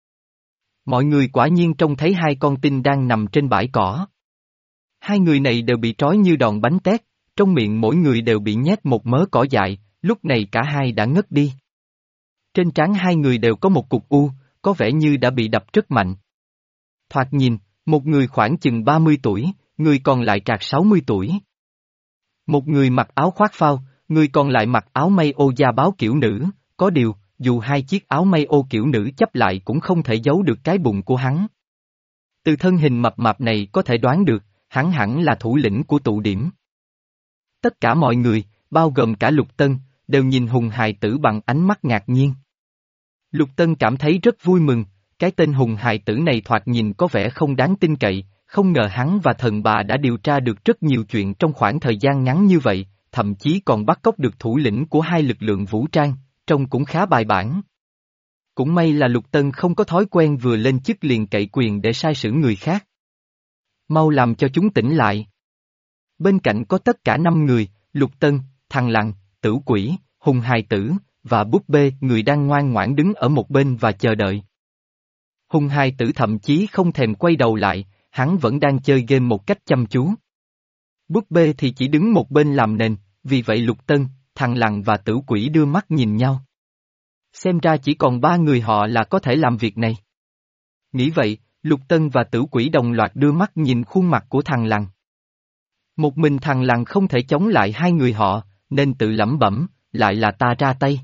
Mọi người quả nhiên trông thấy hai con tin đang nằm trên bãi cỏ. Hai người này đều bị trói như đòn bánh tét, trong miệng mỗi người đều bị nhét một mớ cỏ dại, lúc này cả hai đã ngất đi. Trên trán hai người đều có một cục u, có vẻ như đã bị đập rất mạnh. Thoạt nhìn, một người khoảng chừng ba mươi tuổi, người còn lại trạc sáu mươi tuổi. Một người mặc áo khoác phao, người còn lại mặc áo may ô da báo kiểu nữ, có điều, dù hai chiếc áo may ô kiểu nữ chấp lại cũng không thể giấu được cái bụng của hắn. Từ thân hình mập mạp này có thể đoán được, hắn hẳn là thủ lĩnh của tụ điểm. Tất cả mọi người, bao gồm cả Lục Tân, đều nhìn Hùng hài tử bằng ánh mắt ngạc nhiên. Lục Tân cảm thấy rất vui mừng, cái tên Hùng hài tử này thoạt nhìn có vẻ không đáng tin cậy, không ngờ hắn và thần bà đã điều tra được rất nhiều chuyện trong khoảng thời gian ngắn như vậy, thậm chí còn bắt cóc được thủ lĩnh của hai lực lượng vũ trang, trông cũng khá bài bản. Cũng may là Lục Tân không có thói quen vừa lên chức liền cậy quyền để sai sử người khác. Mau làm cho chúng tỉnh lại. Bên cạnh có tất cả năm người, Lục Tân, Thằng Lằn, Tử Quỷ, Hùng hài tử, và Búp Bê, người đang ngoan ngoãn đứng ở một bên và chờ đợi. Hùng hài tử thậm chí không thèm quay đầu lại, hắn vẫn đang chơi game một cách chăm chú. Búp Bê thì chỉ đứng một bên làm nền, vì vậy Lục Tân, Thằng Lằn và Tử Quỷ đưa mắt nhìn nhau. Xem ra chỉ còn ba người họ là có thể làm việc này. Nghĩ vậy, Lục Tân và Tử Quỷ đồng loạt đưa mắt nhìn khuôn mặt của Thằng Lằn. Một mình Thằng Lằn không thể chống lại hai người họ, nên tự lẩm bẩm, lại là ta ra tay.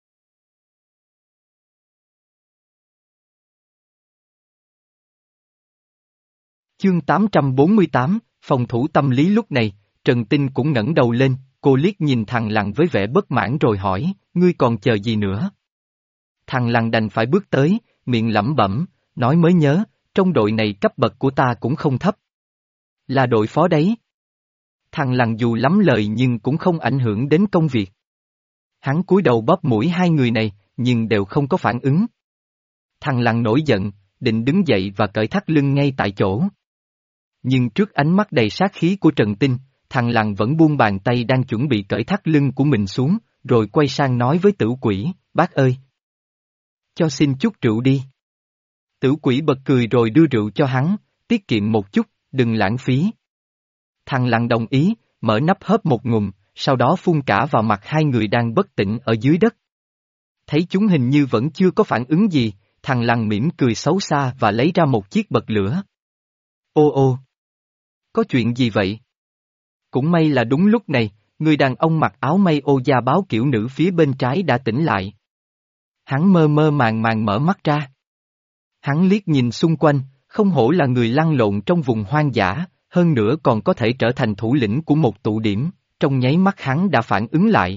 Chương tám trăm bốn mươi tám, phòng thủ tâm lý. Lúc này, Trần Tinh cũng ngẩng đầu lên, cô liếc nhìn Thằng Lằn với vẻ bất mãn rồi hỏi, ngươi còn chờ gì nữa? Thằng Lằn đành phải bước tới, miệng lẩm bẩm, nói mới nhớ, trong đội này cấp bậc của ta cũng không thấp. Là đội phó đấy. Thằng Lằn dù lắm lời nhưng cũng không ảnh hưởng đến công việc. Hắn cúi đầu bóp mũi hai người này, nhưng đều không có phản ứng. Thằng Lằn nổi giận, định đứng dậy và cởi thắt lưng ngay tại chỗ. Nhưng trước ánh mắt đầy sát khí của Trần Tinh, thằng Lằn vẫn buông bàn tay đang chuẩn bị cởi thắt lưng của mình xuống, rồi quay sang nói với Tử Quỷ, bác ơi! Cho xin chút rượu đi. Tử Quỷ bật cười rồi đưa rượu cho hắn, tiết kiệm một chút, đừng lãng phí. Thằng Lằn đồng ý, mở nắp hớp một ngụm, sau đó phun cả vào mặt hai người đang bất tỉnh ở dưới đất. Thấy chúng hình như vẫn chưa có phản ứng gì, thằng Lằn mỉm cười xấu xa và lấy ra một chiếc bật lửa. Ô ô! Có chuyện gì vậy? Cũng may là đúng lúc này, người đàn ông mặc áo may ô da báo kiểu nữ phía bên trái đã tỉnh lại. Hắn mơ mơ màng màng mở mắt ra. Hắn liếc nhìn xung quanh, không hổ là người lăn lộn trong vùng hoang dã, hơn nữa còn có thể trở thành thủ lĩnh của một tụ điểm, trong nháy mắt hắn đã phản ứng lại.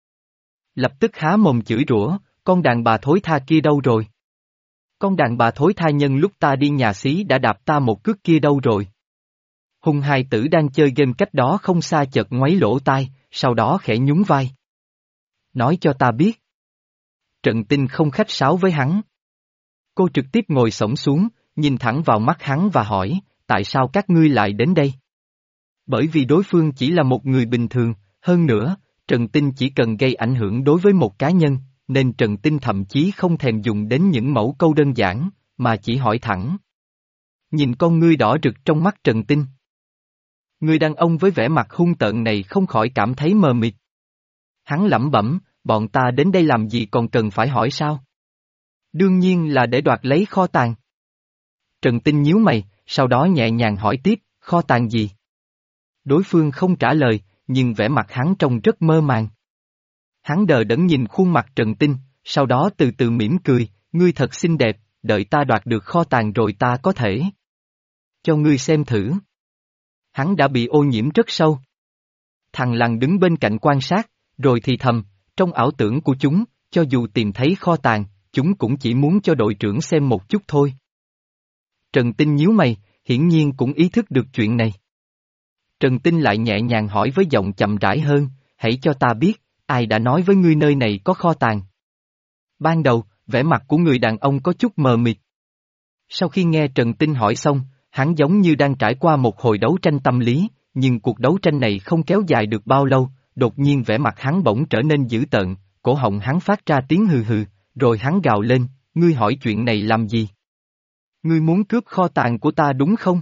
Lập tức há mồm chửi rủa, con đàn bà thối tha kia đâu rồi? Con đàn bà thối tha nhân lúc ta đi nhà xí đã đạp ta một cước kia đâu rồi? Hùng hài tử đang chơi game cách đó không xa chợt ngoáy lỗ tai, sau đó khẽ nhún vai. Nói cho ta biết. Trần Tinh không khách sáo với hắn. Cô trực tiếp ngồi xổm xuống, nhìn thẳng vào mắt hắn và hỏi, tại sao các ngươi lại đến đây? Bởi vì đối phương chỉ là một người bình thường, hơn nữa, Trần Tinh chỉ cần gây ảnh hưởng đối với một cá nhân, nên Trần Tinh thậm chí không thèm dùng đến những mẫu câu đơn giản, mà chỉ hỏi thẳng. Nhìn con ngươi đỏ rực trong mắt Trần Tinh. Người đàn ông với vẻ mặt hung tợn này không khỏi cảm thấy mờ mịt. Hắn lẩm bẩm, bọn ta đến đây làm gì còn cần phải hỏi sao? Đương nhiên là để đoạt lấy kho tàng. Trần Tinh nhíu mày, sau đó nhẹ nhàng hỏi tiếp, kho tàng gì? Đối phương không trả lời, nhưng vẻ mặt hắn trông rất mơ màng. Hắn đờ đẫn nhìn khuôn mặt Trần Tinh, sau đó từ từ mỉm cười, ngươi thật xinh đẹp, đợi ta đoạt được kho tàng rồi ta có thể cho ngươi xem thử. Hắn đã bị ô nhiễm rất sâu. Thằng Lằn đứng bên cạnh quan sát, rồi thì thầm, trong ảo tưởng của chúng, cho dù tìm thấy kho tàng, chúng cũng chỉ muốn cho đội trưởng xem một chút thôi. Trần Tinh nhíu mày, hiển nhiên cũng ý thức được chuyện này. Trần Tinh lại nhẹ nhàng hỏi với giọng chậm rãi hơn, hãy cho ta biết, ai đã nói với ngươi nơi này có kho tàng? Ban đầu, vẻ mặt của người đàn ông có chút mờ mịt. Sau khi nghe Trần Tinh hỏi xong, hắn giống như đang trải qua một hồi đấu tranh tâm lý, nhưng cuộc đấu tranh này không kéo dài được bao lâu, đột nhiên vẻ mặt hắn bỗng trở nên dữ tợn, cổ họng hắn phát ra tiếng hừ hừ, rồi hắn gào lên, ngươi hỏi chuyện này làm gì? Ngươi muốn cướp kho tàng của ta đúng không?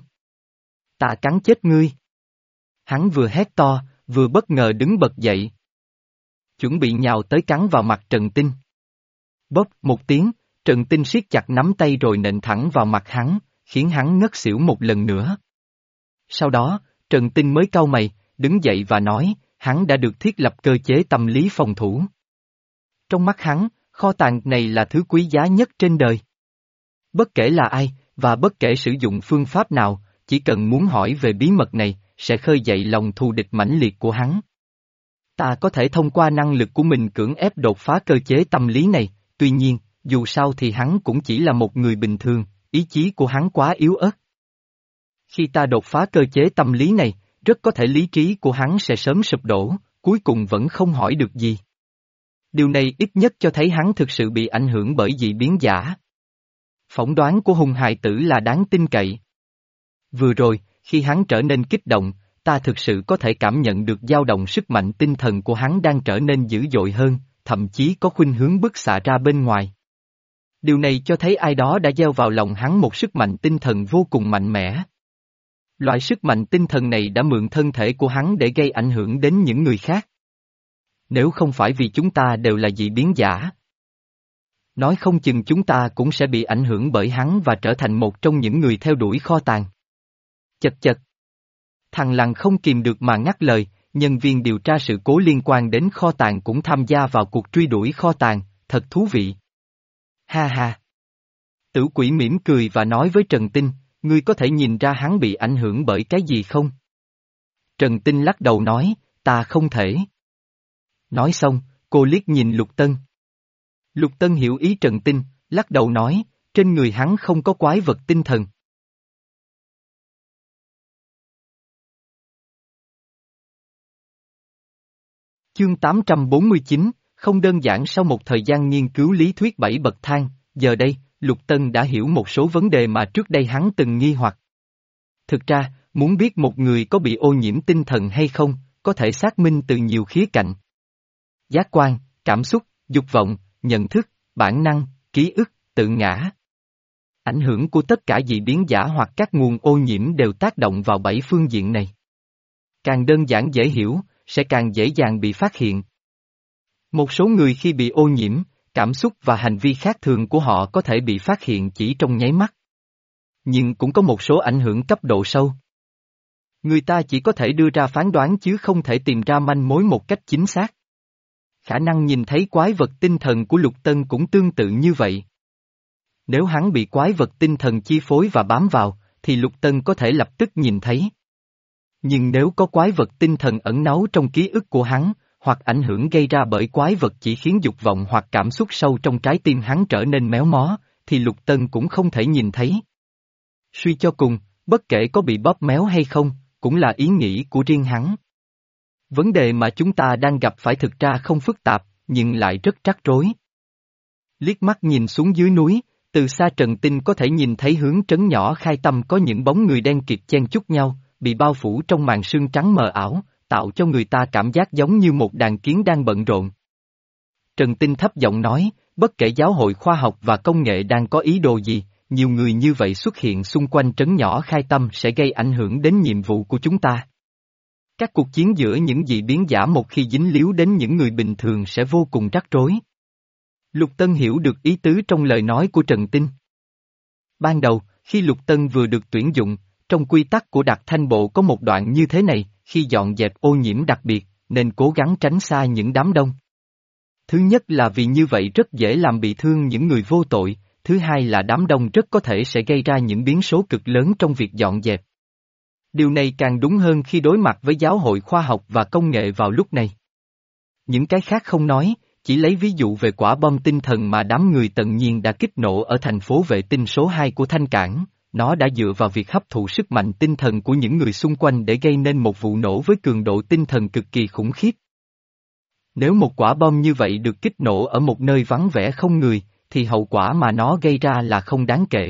Ta cắn chết ngươi. Hắn vừa hét to, vừa bất ngờ đứng bật dậy. chuẩn bị nhào tới cắn vào mặt Trần Tinh. Bóp một tiếng, Trần Tinh siết chặt nắm tay rồi nện thẳng vào mặt hắn, khiến hắn ngất xỉu một lần nữa. Sau đó, Trần Tinh mới cau mày, đứng dậy và nói, hắn đã được thiết lập cơ chế tâm lý phòng thủ. Trong mắt hắn, kho tàng này là thứ quý giá nhất trên đời. Bất kể là ai, và bất kể sử dụng phương pháp nào, chỉ cần muốn hỏi về bí mật này, sẽ khơi dậy lòng thù địch mãnh liệt của hắn. Ta có thể thông qua năng lực của mình cưỡng ép đột phá cơ chế tâm lý này, tuy nhiên, dù sao thì hắn cũng chỉ là một người bình thường, ý chí của hắn quá yếu ớt. Khi ta đột phá cơ chế tâm lý này, rất có thể lý trí của hắn sẽ sớm sụp đổ, cuối cùng vẫn không hỏi được gì. Điều này ít nhất cho thấy hắn thực sự bị ảnh hưởng bởi dị biến giả. Phỏng đoán của Hùng hài tử là đáng tin cậy. Vừa rồi, khi hắn trở nên kích động, ta thực sự có thể cảm nhận được dao động sức mạnh tinh thần của hắn đang trở nên dữ dội hơn, thậm chí có khuynh hướng bức xạ ra bên ngoài. Điều này cho thấy ai đó đã gieo vào lòng hắn một sức mạnh tinh thần vô cùng mạnh mẽ. Loại sức mạnh tinh thần này đã mượn thân thể của hắn để gây ảnh hưởng đến những người khác. Nếu không phải vì chúng ta đều là dị biến giả, nói không chừng chúng ta cũng sẽ bị ảnh hưởng bởi hắn và trở thành một trong những người theo đuổi kho tàng. Chật chật. Thằng Lằn không kìm được mà ngắt lời, nhân viên điều tra sự cố liên quan đến kho tàng cũng tham gia vào cuộc truy đuổi kho tàng, thật thú vị. Ha ha. Tử Quỷ mỉm cười và nói với Trần Tinh, ngươi có thể nhìn ra hắn bị ảnh hưởng bởi cái gì không? Trần Tinh lắc đầu nói, ta không thể. Nói xong, cô liếc nhìn Lục Tân. Lục Tân hiểu ý Trần Tinh, lắc đầu nói, trên người hắn không có quái vật tinh thần. Chương tám trăm bốn mươi chín, không đơn giản. Sau một thời gian nghiên cứu lý thuyết bảy bậc thang, giờ đây, Lục Tân đã hiểu một số vấn đề mà trước đây hắn từng nghi hoặc. Thực ra, muốn biết một người có bị ô nhiễm tinh thần hay không, có thể xác minh từ nhiều khía cạnh. Giác quan, cảm xúc, dục vọng, nhận thức, bản năng, ký ức, tự ngã. Ảnh hưởng của tất cả dị biến giả hoặc các nguồn ô nhiễm đều tác động vào bảy phương diện này. Càng đơn giản dễ hiểu, sẽ càng dễ dàng bị phát hiện. Một số người khi bị ô nhiễm, cảm xúc và hành vi khác thường của họ có thể bị phát hiện chỉ trong nháy mắt. Nhưng cũng có một số ảnh hưởng cấp độ sâu. Người ta chỉ có thể đưa ra phán đoán chứ không thể tìm ra manh mối một cách chính xác. Khả năng nhìn thấy quái vật tinh thần của Lục Tân cũng tương tự như vậy. Nếu hắn bị quái vật tinh thần chi phối và bám vào, thì Lục Tân có thể lập tức nhìn thấy. Nhưng nếu có quái vật tinh thần ẩn náu trong ký ức của hắn, hoặc ảnh hưởng gây ra bởi quái vật chỉ khiến dục vọng hoặc cảm xúc sâu trong trái tim hắn trở nên méo mó, thì Lục Tân cũng không thể nhìn thấy. Suy cho cùng, bất kể có bị bóp méo hay không, cũng là ý nghĩ của riêng hắn. Vấn đề mà chúng ta đang gặp phải thực ra không phức tạp, nhưng lại rất rắc rối. Liếc mắt nhìn xuống dưới núi, từ xa Trần Tinh có thể nhìn thấy hướng trấn nhỏ Khai Tâm có những bóng người đen kịt chen chúc nhau, bị bao phủ trong màn sương trắng mờ ảo, tạo cho người ta cảm giác giống như một đàn kiến đang bận rộn. Trần Tinh thấp giọng nói, bất kể giáo hội khoa học và công nghệ đang có ý đồ gì, nhiều người như vậy xuất hiện xung quanh trấn nhỏ Khai Tâm sẽ gây ảnh hưởng đến nhiệm vụ của chúng ta. Các cuộc chiến giữa những dị biến giả một khi dính líu đến những người bình thường sẽ vô cùng rắc rối. Lục Tân hiểu được ý tứ trong lời nói của Trần Tinh. Ban đầu, khi Lục Tân vừa được tuyển dụng, trong quy tắc của Đặc Thanh Bộ có một đoạn như thế này, khi dọn dẹp ô nhiễm đặc biệt, nên cố gắng tránh xa những đám đông. Thứ nhất là vì như vậy rất dễ làm bị thương những người vô tội, thứ hai là đám đông rất có thể sẽ gây ra những biến số cực lớn trong việc dọn dẹp. Điều này càng đúng hơn khi đối mặt với giáo hội khoa học và công nghệ vào lúc này. Những cái khác không nói, chỉ lấy ví dụ về quả bom tinh thần mà đám người Tần Nhiên đã kích nổ ở thành phố vệ tinh số hai của Thanh Cảng, nó đã dựa vào việc hấp thụ sức mạnh tinh thần của những người xung quanh để gây nên một vụ nổ với cường độ tinh thần cực kỳ khủng khiếp. Nếu một quả bom như vậy được kích nổ ở một nơi vắng vẻ không người, thì hậu quả mà nó gây ra là không đáng kể.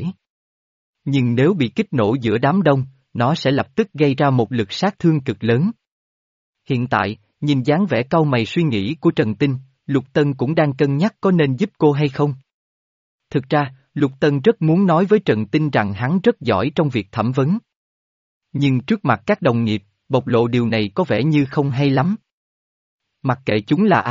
Nhưng nếu bị kích nổ giữa đám đông, nó sẽ lập tức gây ra một lực sát thương cực lớn. Hiện tại, nhìn dáng vẻ cau mày suy nghĩ của Trần Tinh, Lục Tân cũng đang cân nhắc có nên giúp cô hay không. Thực ra, Lục Tân rất muốn nói với Trần Tinh rằng hắn rất giỏi trong việc thẩm vấn. Nhưng trước mặt các đồng nghiệp, bộc lộ điều này có vẻ như không hay lắm. Mặc kệ chúng là ai,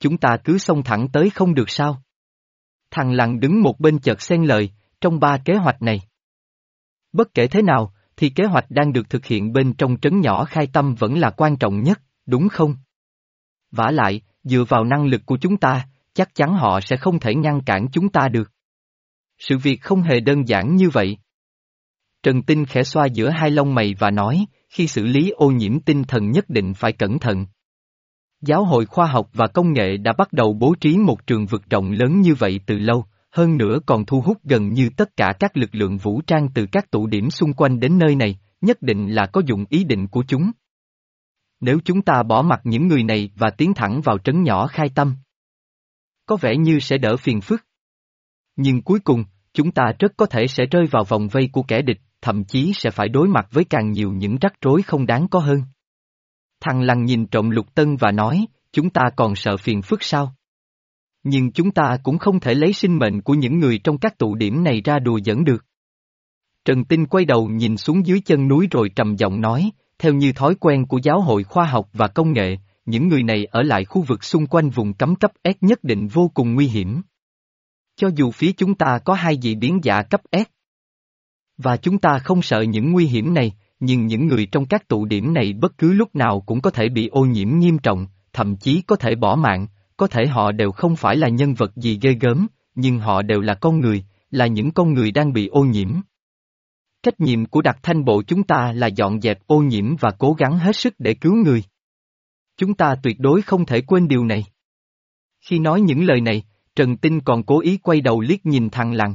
chúng ta cứ xông thẳng tới không được sao? Thằng Lằn đứng một bên chợt xen lời, trong ba kế hoạch này. Bất kể thế nào, thì kế hoạch đang được thực hiện bên trong trấn nhỏ Khai Tâm vẫn là quan trọng nhất, đúng không? Vả lại, dựa vào năng lực của chúng ta, chắc chắn họ sẽ không thể ngăn cản chúng ta được. Sự việc không hề đơn giản như vậy. Trần Tinh khẽ xoa giữa hai lông mày và nói, khi xử lý ô nhiễm tinh thần nhất định phải cẩn thận. Giáo hội Khoa học và Công nghệ đã bắt đầu bố trí một trường vực rộng lớn như vậy từ lâu, hơn nữa còn thu hút gần như tất cả các lực lượng vũ trang từ các tụ điểm xung quanh đến nơi này, nhất định là có dụng ý định của chúng. Nếu chúng ta bỏ mặc những người này và tiến thẳng vào trấn nhỏ Khai Tâm, có vẻ như sẽ đỡ phiền phức. Nhưng cuối cùng, chúng ta rất có thể sẽ rơi vào vòng vây của kẻ địch, thậm chí sẽ phải đối mặt với càng nhiều những rắc rối không đáng có hơn. Thằng Lằn nhìn trộm Lục Tân và nói, chúng ta còn sợ phiền phức sao? Nhưng chúng ta cũng không thể lấy sinh mệnh của những người trong các tụ điểm này ra đùa giỡn được. Trần Tinh quay đầu nhìn xuống dưới chân núi rồi trầm giọng nói, theo như thói quen của Giáo hội Khoa học và Công nghệ, những người này ở lại khu vực xung quanh vùng cấm cấp S nhất định vô cùng nguy hiểm. Cho dù phía chúng ta có hai dị biến giả cấp S, và chúng ta không sợ những nguy hiểm này, nhưng những người trong các tụ điểm này bất cứ lúc nào cũng có thể bị ô nhiễm nghiêm trọng, thậm chí có thể bỏ mạng, có thể họ đều không phải là nhân vật gì ghê gớm, nhưng họ đều là con người, là những con người đang bị ô nhiễm. Trách nhiệm của đặc thanh bộ chúng ta là dọn dẹp ô nhiễm và cố gắng hết sức để cứu người. Chúng ta tuyệt đối không thể quên điều này. Khi nói những lời này, Trần Tinh còn cố ý quay đầu liếc nhìn thằng Lằn.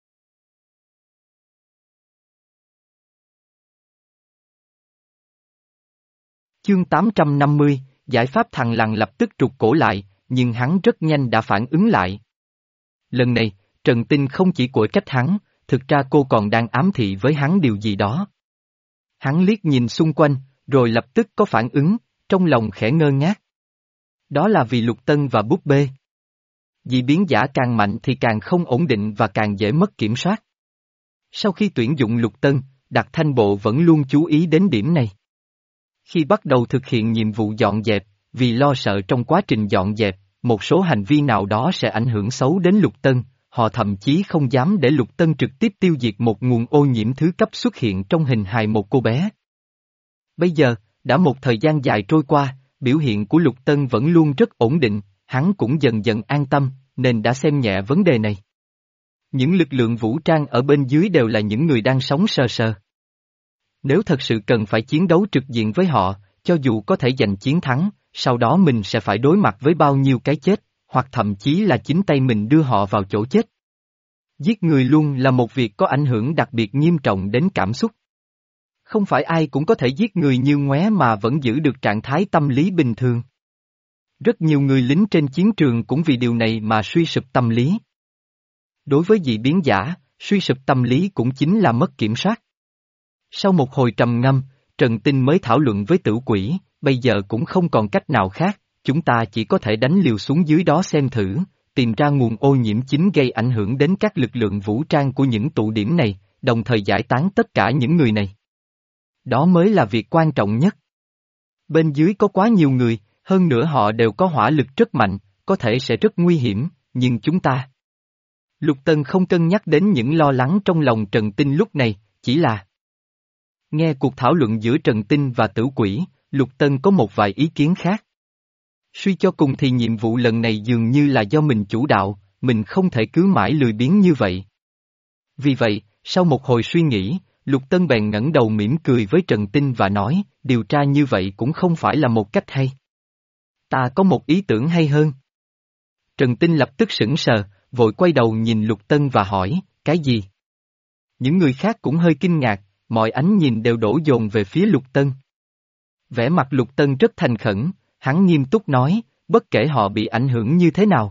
Chương tám trăm năm mươi, giải pháp. Thằng Lằn lập tức trục cổ lại, nhưng hắn rất nhanh đã phản ứng lại. Lần này, Trần Tinh không chỉ quở trách hắn, thực ra cô còn đang ám thị với hắn điều gì đó. Hắn liếc nhìn xung quanh, rồi lập tức có phản ứng, trong lòng khẽ ngơ ngác. Đó là vì Lục Tân và búp bê. Dị biến giả càng mạnh thì càng không ổn định và càng dễ mất kiểm soát. Sau khi tuyển dụng Lục Tân, đặc thanh bộ vẫn luôn chú ý đến điểm này. Khi bắt đầu thực hiện nhiệm vụ dọn dẹp, vì lo sợ trong quá trình dọn dẹp, một số hành vi nào đó sẽ ảnh hưởng xấu đến Lục Tân, họ thậm chí không dám để Lục Tân trực tiếp tiêu diệt một nguồn ô nhiễm thứ cấp xuất hiện trong hình hài một cô bé. Bây giờ, đã một thời gian dài trôi qua, biểu hiện của Lục Tân vẫn luôn rất ổn định, hắn cũng dần dần an tâm, nên đã xem nhẹ vấn đề này. Những lực lượng vũ trang ở bên dưới đều là những người đang sống sờ sờ. Nếu thật sự cần phải chiến đấu trực diện với họ, cho dù có thể giành chiến thắng, sau đó mình sẽ phải đối mặt với bao nhiêu cái chết, hoặc thậm chí là chính tay mình đưa họ vào chỗ chết. Giết người luôn là một việc có ảnh hưởng đặc biệt nghiêm trọng đến cảm xúc. Không phải ai cũng có thể giết người như ngoé mà vẫn giữ được trạng thái tâm lý bình thường. Rất nhiều người lính trên chiến trường cũng vì điều này mà suy sụp tâm lý. Đối với dị biến giả, suy sụp tâm lý cũng chính là mất kiểm soát. Sau một hồi trầm ngâm, Trần Tinh mới thảo luận với Tử Quỷ, bây giờ cũng không còn cách nào khác, chúng ta chỉ có thể đánh liều xuống dưới đó xem thử, tìm ra nguồn ô nhiễm chính gây ảnh hưởng đến các lực lượng vũ trang của những tụ điểm này, đồng thời giải tán tất cả những người này. Đó mới là việc quan trọng nhất. Bên dưới có quá nhiều người, hơn nữa họ đều có hỏa lực rất mạnh, có thể sẽ rất nguy hiểm, nhưng chúng ta... Lục Tân không cân nhắc đến những lo lắng trong lòng Trần Tinh lúc này, chỉ là... Nghe cuộc thảo luận giữa Trần Tinh và Tử Quỷ, Lục Tân có một vài ý kiến khác. Suy cho cùng thì nhiệm vụ lần này dường như là do mình chủ đạo, mình không thể cứ mãi lười biếng như vậy. Vì vậy, sau một hồi suy nghĩ, Lục Tân bèn ngẩng đầu mỉm cười với Trần Tinh và nói, điều tra như vậy cũng không phải là một cách hay. Ta có một ý tưởng hay hơn. Trần Tinh lập tức sững sờ, vội quay đầu nhìn Lục Tân và hỏi, cái gì? Những người khác cũng hơi kinh ngạc, mọi ánh nhìn đều đổ dồn về phía Lục Tân. Vẻ mặt Lục Tân rất thành khẩn, hắn nghiêm túc nói, bất kể họ bị ảnh hưởng như thế nào.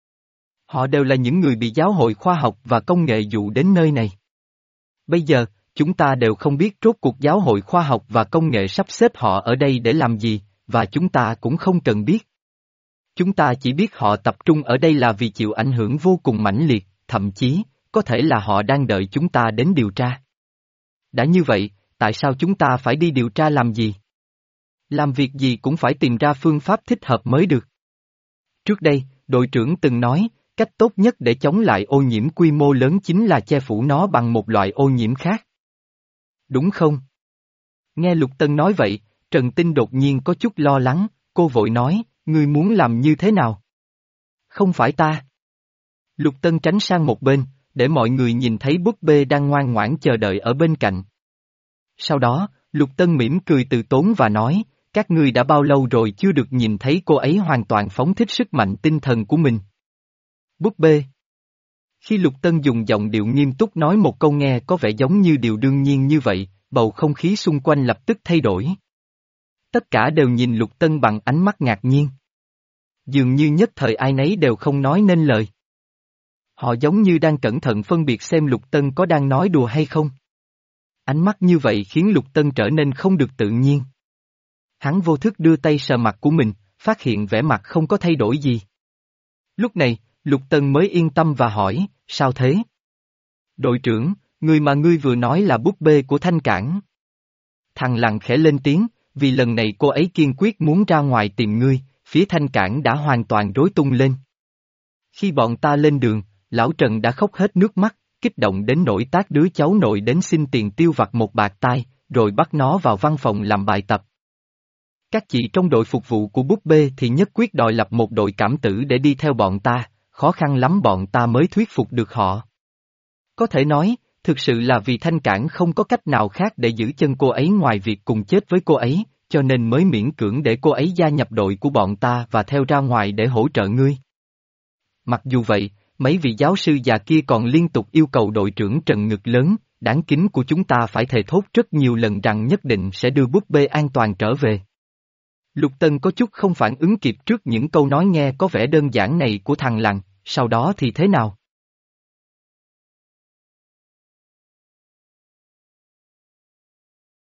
Họ đều là những người bị giáo hội khoa học và công nghệ dụ đến nơi này. Bây giờ, chúng ta đều không biết rốt cuộc giáo hội khoa học và công nghệ sắp xếp họ ở đây để làm gì, và chúng ta cũng không cần biết. Chúng ta chỉ biết họ tập trung ở đây là vì chịu ảnh hưởng vô cùng mãnh liệt, thậm chí, có thể là họ đang đợi chúng ta đến điều tra. Đã như vậy, tại sao chúng ta phải đi điều tra làm gì? Làm việc gì cũng phải tìm ra phương pháp thích hợp mới được. Trước đây, đội trưởng từng nói, cách tốt nhất để chống lại ô nhiễm quy mô lớn chính là che phủ nó bằng một loại ô nhiễm khác. Đúng không? Nghe Lục Tân nói vậy, Trần Tinh đột nhiên có chút lo lắng, cô vội nói, ngươi muốn làm như thế nào? Không phải ta. Lục Tân tránh sang một bên, để mọi người nhìn thấy búp bê đang ngoan ngoãn chờ đợi ở bên cạnh. Sau đó, Lục Tân mỉm cười từ tốn và nói, các ngươi đã bao lâu rồi chưa được nhìn thấy cô ấy hoàn toàn phóng thích sức mạnh tinh thần của mình. Búp bê. Khi Lục Tân dùng giọng điệu nghiêm túc nói một câu nghe có vẻ giống như điều đương nhiên như vậy, bầu không khí xung quanh lập tức thay đổi. Tất cả đều nhìn Lục Tân bằng ánh mắt ngạc nhiên. Dường như nhất thời ai nấy đều không nói nên lời. Họ giống như đang cẩn thận phân biệt xem Lục Tân có đang nói đùa hay không. Ánh mắt như vậy khiến Lục Tân trở nên không được tự nhiên. Hắn vô thức đưa tay sờ mặt của mình, phát hiện vẻ mặt không có thay đổi gì. Lúc này, Lục Tân mới yên tâm và hỏi, sao thế? Đội trưởng, người mà ngươi vừa nói là búp bê của Thanh Cảng. Thằng Lằn khẽ lên tiếng, vì lần này cô ấy kiên quyết muốn ra ngoài tìm ngươi, phía Thanh Cảng đã hoàn toàn rối tung lên. Khi bọn ta lên đường, lão Trần đã khóc hết nước mắt, kích động đến nỗi tát đứa cháu nội đến xin tiền tiêu vặt một bạc tai, rồi bắt nó vào văn phòng làm bài tập. Các chị trong đội phục vụ của búp bê thì nhất quyết đòi lập một đội cảm tử để đi theo bọn ta, khó khăn lắm bọn ta mới thuyết phục được họ. Có thể nói, thực sự là vì Thanh Cảng không có cách nào khác để giữ chân cô ấy ngoài việc cùng chết với cô ấy, cho nên mới miễn cưỡng để cô ấy gia nhập đội của bọn ta và theo ra ngoài để hỗ trợ ngươi. Mặc dù vậy, mấy vị giáo sư già kia còn liên tục yêu cầu đội trưởng Trần ngực lớn, đáng kính của chúng ta phải thề thốt rất nhiều lần rằng nhất định sẽ đưa búp bê an toàn trở về. Lục Tân có chút không phản ứng kịp trước những câu nói nghe có vẻ đơn giản này của thằng Lằn, sau đó thì thế nào?